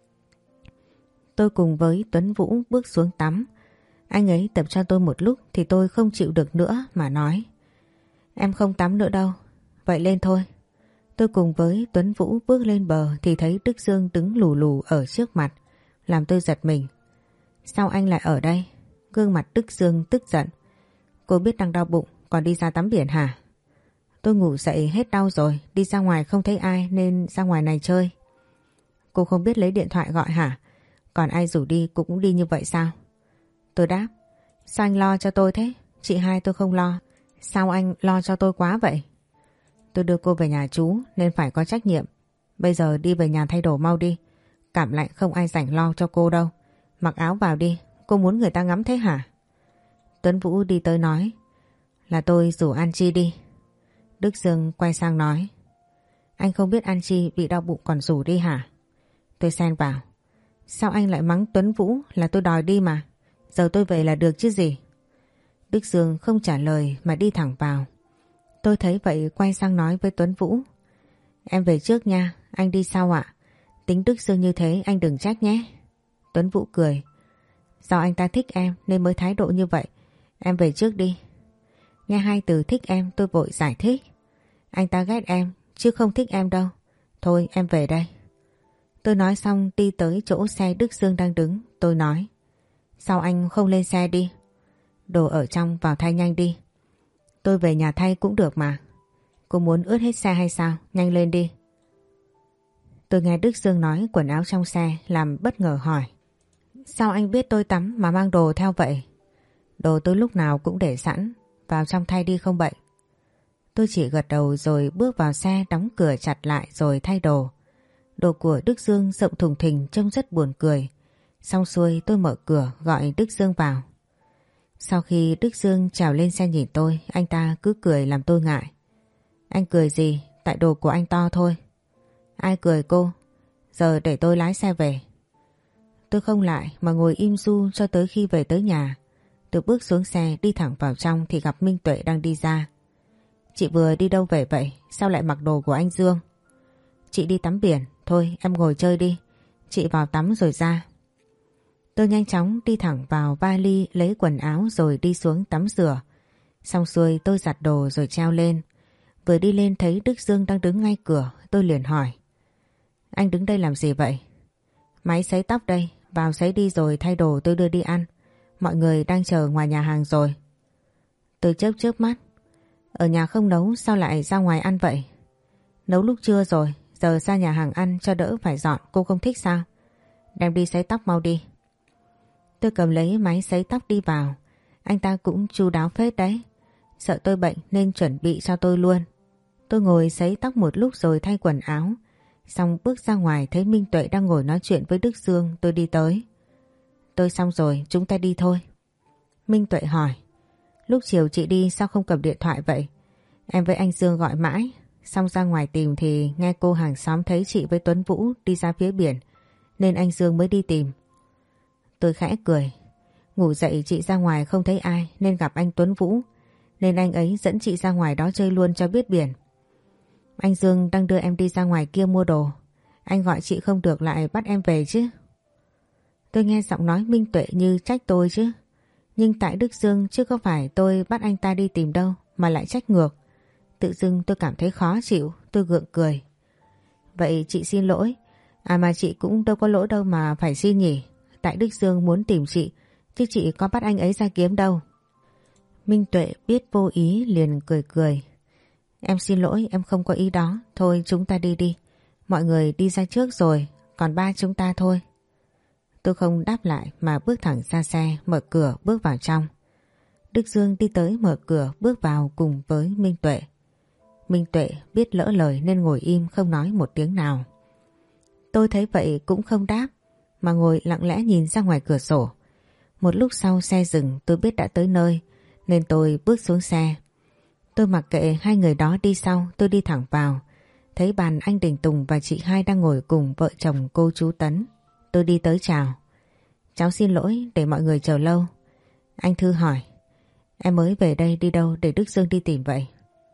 Tôi cùng với Tuấn Vũ bước xuống tắm. Anh ấy tập cho tôi một lúc thì tôi không chịu được nữa mà nói. Em không tắm nữa đâu. Vậy lên thôi. Tôi cùng với Tuấn Vũ bước lên bờ thì thấy Đức Dương đứng lù lù ở trước mặt. Làm tôi giật mình. Sao anh lại ở đây? Gương mặt Đức Dương tức giận. Cô biết đang đau bụng còn đi ra tắm biển hả? Tôi ngủ dậy hết đau rồi. Đi ra ngoài không thấy ai nên ra ngoài này chơi. Cô không biết lấy điện thoại gọi hả? Còn ai rủ đi cô cũng đi như vậy sao? Tôi đáp. Sao anh lo cho tôi thế? Chị hai tôi không lo. Sao anh lo cho tôi quá vậy? Tôi đưa cô về nhà chú nên phải có trách nhiệm. Bây giờ đi về nhà thay đồ mau đi. Cảm lạnh không ai rảnh lo cho cô đâu. Mặc áo vào đi. Cô muốn người ta ngắm thế hả? Tuấn Vũ đi tới nói. Là tôi rủ An Chi đi. Đức Dương quay sang nói. Anh không biết An Chi bị đau bụng còn rủ đi hả? Tôi xen vào. Sao anh lại mắng Tuấn Vũ là tôi đòi đi mà. Giờ tôi về là được chứ gì. Đức Dương không trả lời mà đi thẳng vào. Tôi thấy vậy quay sang nói với Tuấn Vũ. Em về trước nha, anh đi sau ạ. Tính Đức Dương như thế anh đừng trách nhé. Tuấn Vũ cười. Do anh ta thích em nên mới thái độ như vậy. Em về trước đi. Nghe hai từ thích em tôi vội giải thích. Anh ta ghét em chứ không thích em đâu. Thôi em về đây. Tôi nói xong đi tới chỗ xe Đức Dương đang đứng. Tôi nói. Sao anh không lên xe đi? Đồ ở trong vào thay nhanh đi. Tôi về nhà thay cũng được mà. Cô muốn ướt hết xe hay sao? Nhanh lên đi. Tôi nghe Đức Dương nói quần áo trong xe làm bất ngờ hỏi. Sao anh biết tôi tắm mà mang đồ theo vậy? Đồ tôi lúc nào cũng để sẵn. Vào trong thay đi không bậy. Tôi chỉ gật đầu rồi bước vào xe đóng cửa chặt lại rồi thay đồ. Đồ của Đức Dương rộng thùng thình trông rất buồn cười. Xong xuôi tôi mở cửa gọi Đức Dương vào. Sau khi Đức Dương trèo lên xe nhìn tôi, anh ta cứ cười làm tôi ngại. Anh cười gì, tại đồ của anh to thôi. Ai cười cô, giờ để tôi lái xe về. Tôi không lại mà ngồi im ru cho tới khi về tới nhà. Tôi bước xuống xe đi thẳng vào trong thì gặp Minh Tuệ đang đi ra. Chị vừa đi đâu về vậy, sao lại mặc đồ của anh Dương? Chị đi tắm biển, thôi em ngồi chơi đi, chị vào tắm rồi ra. Tôi nhanh chóng đi thẳng vào vali lấy quần áo rồi đi xuống tắm rửa. Xong xuôi tôi giặt đồ rồi treo lên. Vừa đi lên thấy Đức Dương đang đứng ngay cửa, tôi liền hỏi. Anh đứng đây làm gì vậy? Máy sấy tóc đây, vào sấy đi rồi thay đồ tôi đưa đi ăn. Mọi người đang chờ ngoài nhà hàng rồi. Tôi chớp chớp mắt. Ở nhà không nấu sao lại ra ngoài ăn vậy? Nấu lúc trưa rồi, giờ ra nhà hàng ăn cho đỡ phải dọn, cô không thích sao? Đem đi sấy tóc mau đi. Tôi cầm lấy máy sấy tóc đi vào. Anh ta cũng chu đáo phết đấy. Sợ tôi bệnh nên chuẩn bị cho tôi luôn. Tôi ngồi sấy tóc một lúc rồi thay quần áo. Xong bước ra ngoài thấy Minh Tuệ đang ngồi nói chuyện với Đức Dương, tôi đi tới. Tôi xong rồi, chúng ta đi thôi. Minh Tuệ hỏi. Lúc chiều chị đi sao không cầm điện thoại vậy? Em với anh Dương gọi mãi. Xong ra ngoài tìm thì nghe cô hàng xóm thấy chị với Tuấn Vũ đi ra phía biển. Nên anh Dương mới đi tìm. Tôi khẽ cười. Ngủ dậy chị ra ngoài không thấy ai nên gặp anh Tuấn Vũ. Nên anh ấy dẫn chị ra ngoài đó chơi luôn cho biết biển. Anh Dương đang đưa em đi ra ngoài kia mua đồ. Anh gọi chị không được lại bắt em về chứ. Tôi nghe giọng nói Minh Tuệ như trách tôi chứ. Nhưng tại Đức Dương chứ có phải tôi bắt anh ta đi tìm đâu mà lại trách ngược. Tự dưng tôi cảm thấy khó chịu, tôi gượng cười. Vậy chị xin lỗi. À mà chị cũng đâu có lỗi đâu mà phải xin nhỉ. Tại Đức Dương muốn tìm chị, chứ chị có bắt anh ấy ra kiếm đâu. Minh Tuệ biết vô ý liền cười cười. Em xin lỗi, em không có ý đó. Thôi chúng ta đi đi. Mọi người đi ra trước rồi, còn ba chúng ta thôi. Tôi không đáp lại mà bước thẳng ra xe, mở cửa bước vào trong. Đức Dương đi tới mở cửa bước vào cùng với Minh Tuệ. Minh Tuệ biết lỡ lời nên ngồi im không nói một tiếng nào. Tôi thấy vậy cũng không đáp mà ngồi lặng lẽ nhìn ra ngoài cửa sổ. Một lúc sau xe dừng, tôi biết đã tới nơi nên tôi bước xuống xe. Tôi mặc kệ hai người đó đi sau, tôi đi thẳng vào. Thấy bàn anh Đình Tùng và chị hai đang ngồi cùng vợ chồng cô chú Tấn. Tôi đi tới chào. Cháu xin lỗi để mọi người chờ lâu. Anh Thư hỏi. Em mới về đây đi đâu để Đức Dương đi tìm vậy?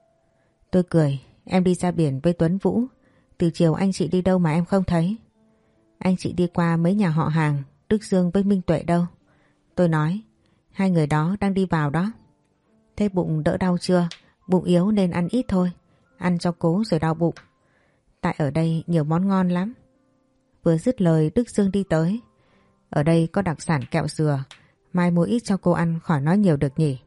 Tôi cười. Em đi ra biển với Tuấn Vũ. Từ chiều anh chị đi đâu mà em không thấy? Anh chị đi qua mấy nhà họ hàng. Đức Dương với Minh Tuệ đâu? Tôi nói. Hai người đó đang đi vào đó. Thế bụng đỡ đau chưa? Bụng yếu nên ăn ít thôi. Ăn cho cố rồi đau bụng. Tại ở đây nhiều món ngon lắm. Vừa dứt lời Đức Dương đi tới. Ở đây có đặc sản kẹo dừa. Mai mua ít cho cô ăn khỏi nói nhiều được nhỉ?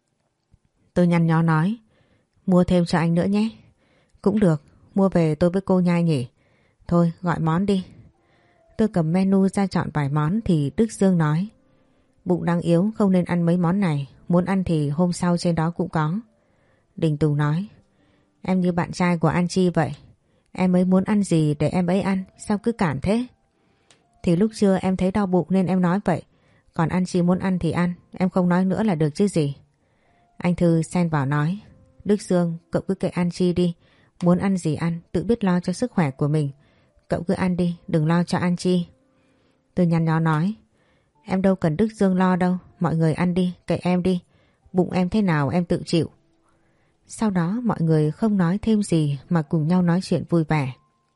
Tôi nhăn nhó nói. Mua thêm cho anh nữa nhé. Cũng được. Mua về tôi với cô nhai nhỉ? Thôi gọi món đi. Tôi cầm menu ra chọn vài món thì Đức Dương nói. Bụng đang yếu không nên ăn mấy món này. Muốn ăn thì hôm sau trên đó cũng có. Đình Tùng nói. Em như bạn trai của An Chi vậy. Em ấy muốn ăn gì để em ấy ăn. Sao cứ cản thế? Thì lúc trưa em thấy đau bụng nên em nói vậy. Còn An Chi muốn ăn thì ăn. Em không nói nữa là được chứ gì. Anh Thư xen vào nói. Đức Dương cậu cứ kệ An Chi đi. Muốn ăn gì ăn. Tự biết lo cho sức khỏe của mình. Cậu cứ ăn đi. Đừng lo cho An Chi. Tôi nhăn nhó nói. Em đâu cần Đức Dương lo đâu. Mọi người ăn đi. Kệ em đi. Bụng em thế nào em tự chịu. Sau đó mọi người không nói thêm gì mà cùng nhau nói chuyện vui vẻ.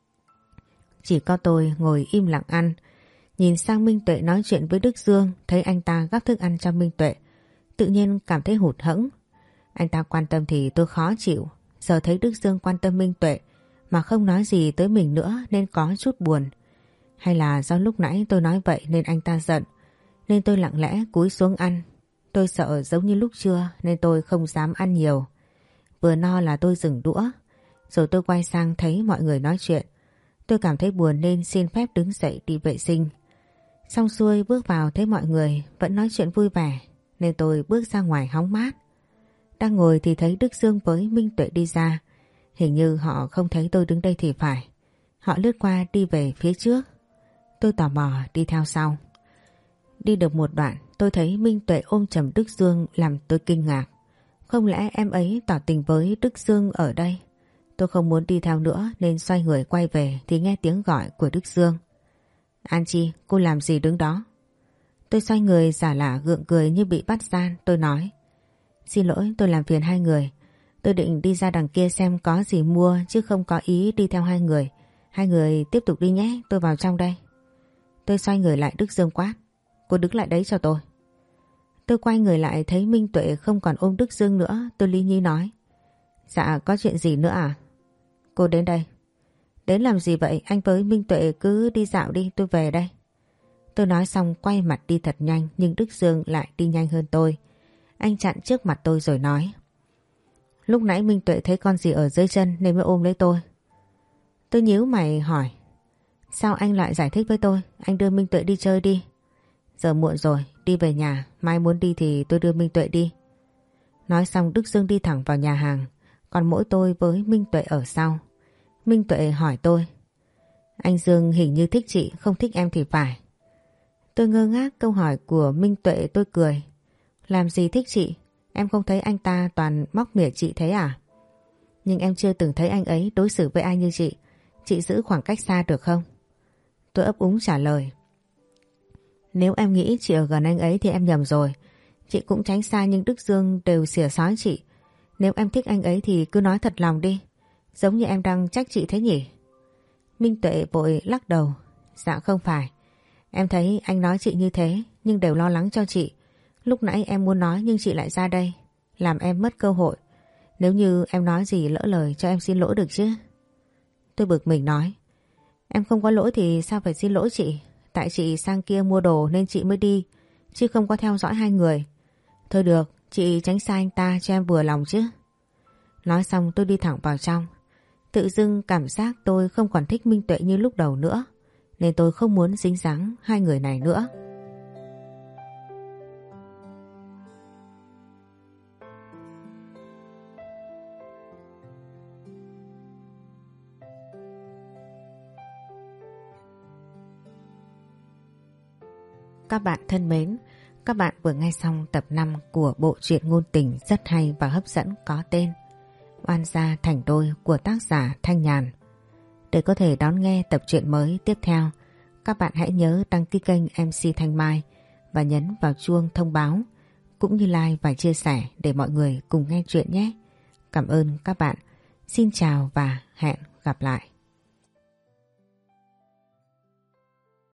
Chỉ có tôi ngồi im lặng ăn. Nhìn sang Minh Tuệ nói chuyện với Đức Dương. Thấy anh ta gắp thức ăn cho Minh Tuệ. Tự nhiên cảm thấy hụt hẫng. Anh ta quan tâm thì tôi khó chịu. Giờ thấy Đức Dương quan tâm Minh Tuệ mà không nói gì tới mình nữa nên có chút buồn. Hay là do lúc nãy tôi nói vậy nên anh ta giận. Nên tôi lặng lẽ cúi xuống ăn. Tôi sợ giống như lúc trưa nên tôi không dám ăn nhiều. Vừa no là tôi dừng đũa. Rồi tôi quay sang thấy mọi người nói chuyện. Tôi cảm thấy buồn nên xin phép đứng dậy đi vệ sinh. Xong xuôi bước vào thấy mọi người vẫn nói chuyện vui vẻ nên tôi bước ra ngoài hóng mát. Đang ngồi thì thấy Đức Dương với Minh Tuệ đi ra. Hình như họ không thấy tôi đứng đây thì phải. Họ lướt qua đi về phía trước. Tôi tò mò đi theo sau. Đi được một đoạn tôi thấy Minh Tuệ ôm chầm Đức Dương làm tôi kinh ngạc. Không lẽ em ấy tỏ tình với Đức Dương ở đây? Tôi không muốn đi theo nữa nên xoay người quay về thì nghe tiếng gọi của Đức Dương. An Chi, cô làm gì đứng đó? Tôi xoay người giả lả gượng cười như bị bắt gian. Tôi nói, xin lỗi, tôi làm phiền hai người. Tôi định đi ra đằng kia xem có gì mua chứ không có ý đi theo hai người. Hai người tiếp tục đi nhé, tôi vào trong đây. Tôi xoay người lại Đức Dương quát, cô đứng lại đấy cho tôi. Tôi quay người lại thấy Minh Tuệ không còn ôm Đức Dương nữa. Tôi li nhi nói, dạ có chuyện gì nữa à? Cô đến đây. Đến làm gì vậy? Anh với Minh Tuệ cứ đi dạo đi, tôi về đây. Tôi nói xong quay mặt đi thật nhanh nhưng Đức Dương lại đi nhanh hơn tôi. Anh chặn trước mặt tôi rồi nói, lúc nãy Minh Tuệ thấy con gì ở dưới chân nên mới ôm lấy tôi. Tôi nhíu mày hỏi, sao anh lại giải thích với tôi? Anh đưa Minh Tuệ đi chơi đi. Giờ muộn rồi, đi về nhà, mai muốn đi thì tôi đưa Minh Tuệ đi. Nói xong Đức Dương đi thẳng vào nhà hàng, còn mỗi tôi với Minh Tuệ ở sau. Minh Tuệ hỏi tôi, anh Dương hình như thích chị, không thích em thì phải. Tôi ngơ ngác câu hỏi của Minh Tuệ. Tôi cười, làm gì thích chị? Em không thấy anh ta toàn móc mỉa chị thế à? Nhưng em chưa từng thấy anh ấy đối xử với ai như chị. Chị giữ khoảng cách xa được không? Tôi ấp úng trả lời, nếu em nghĩ chị ở gần anh ấy thì em nhầm rồi. Chị cũng tránh xa nhưng Đức Dương đều xỉa xói chị. Nếu em thích anh ấy thì cứ nói thật lòng đi. Giống như em đang trách chị thế nhỉ? Minh Tuệ vội lắc đầu, dạ không phải. Em thấy anh nói chị như thế nhưng đều lo lắng cho chị. Lúc nãy em muốn nói nhưng chị lại ra đây, làm em mất cơ hội. Nếu như em nói gì lỡ lời cho em xin lỗi được chứ? Tôi bực mình nói, em không có lỗi thì sao phải xin lỗi chị? Tại chị sang kia mua đồ nên chị mới đi, chứ không có theo dõi hai người. Thôi được, chị tránh xa anh ta cho em vừa lòng chứ. Nói xong tôi đi thẳng vào trong. Tự dưng cảm giác tôi không còn thích Minh Tuệ như lúc đầu nữa, nên tôi không muốn dính dáng hai người này nữa. Các bạn thân mến, các bạn vừa nghe xong tập năm của bộ truyện ngôn tình rất hay và hấp dẫn có tên Oan gia thành đôi của tác giả Thanh Nhàn. Để có thể đón nghe tập truyện mới tiếp theo, các bạn hãy nhớ đăng ký kênh em xê Thanh Mai và nhấn vào chuông thông báo, cũng như like và chia sẻ để mọi người cùng nghe chuyện nhé. Cảm ơn các bạn. Xin chào và hẹn gặp lại.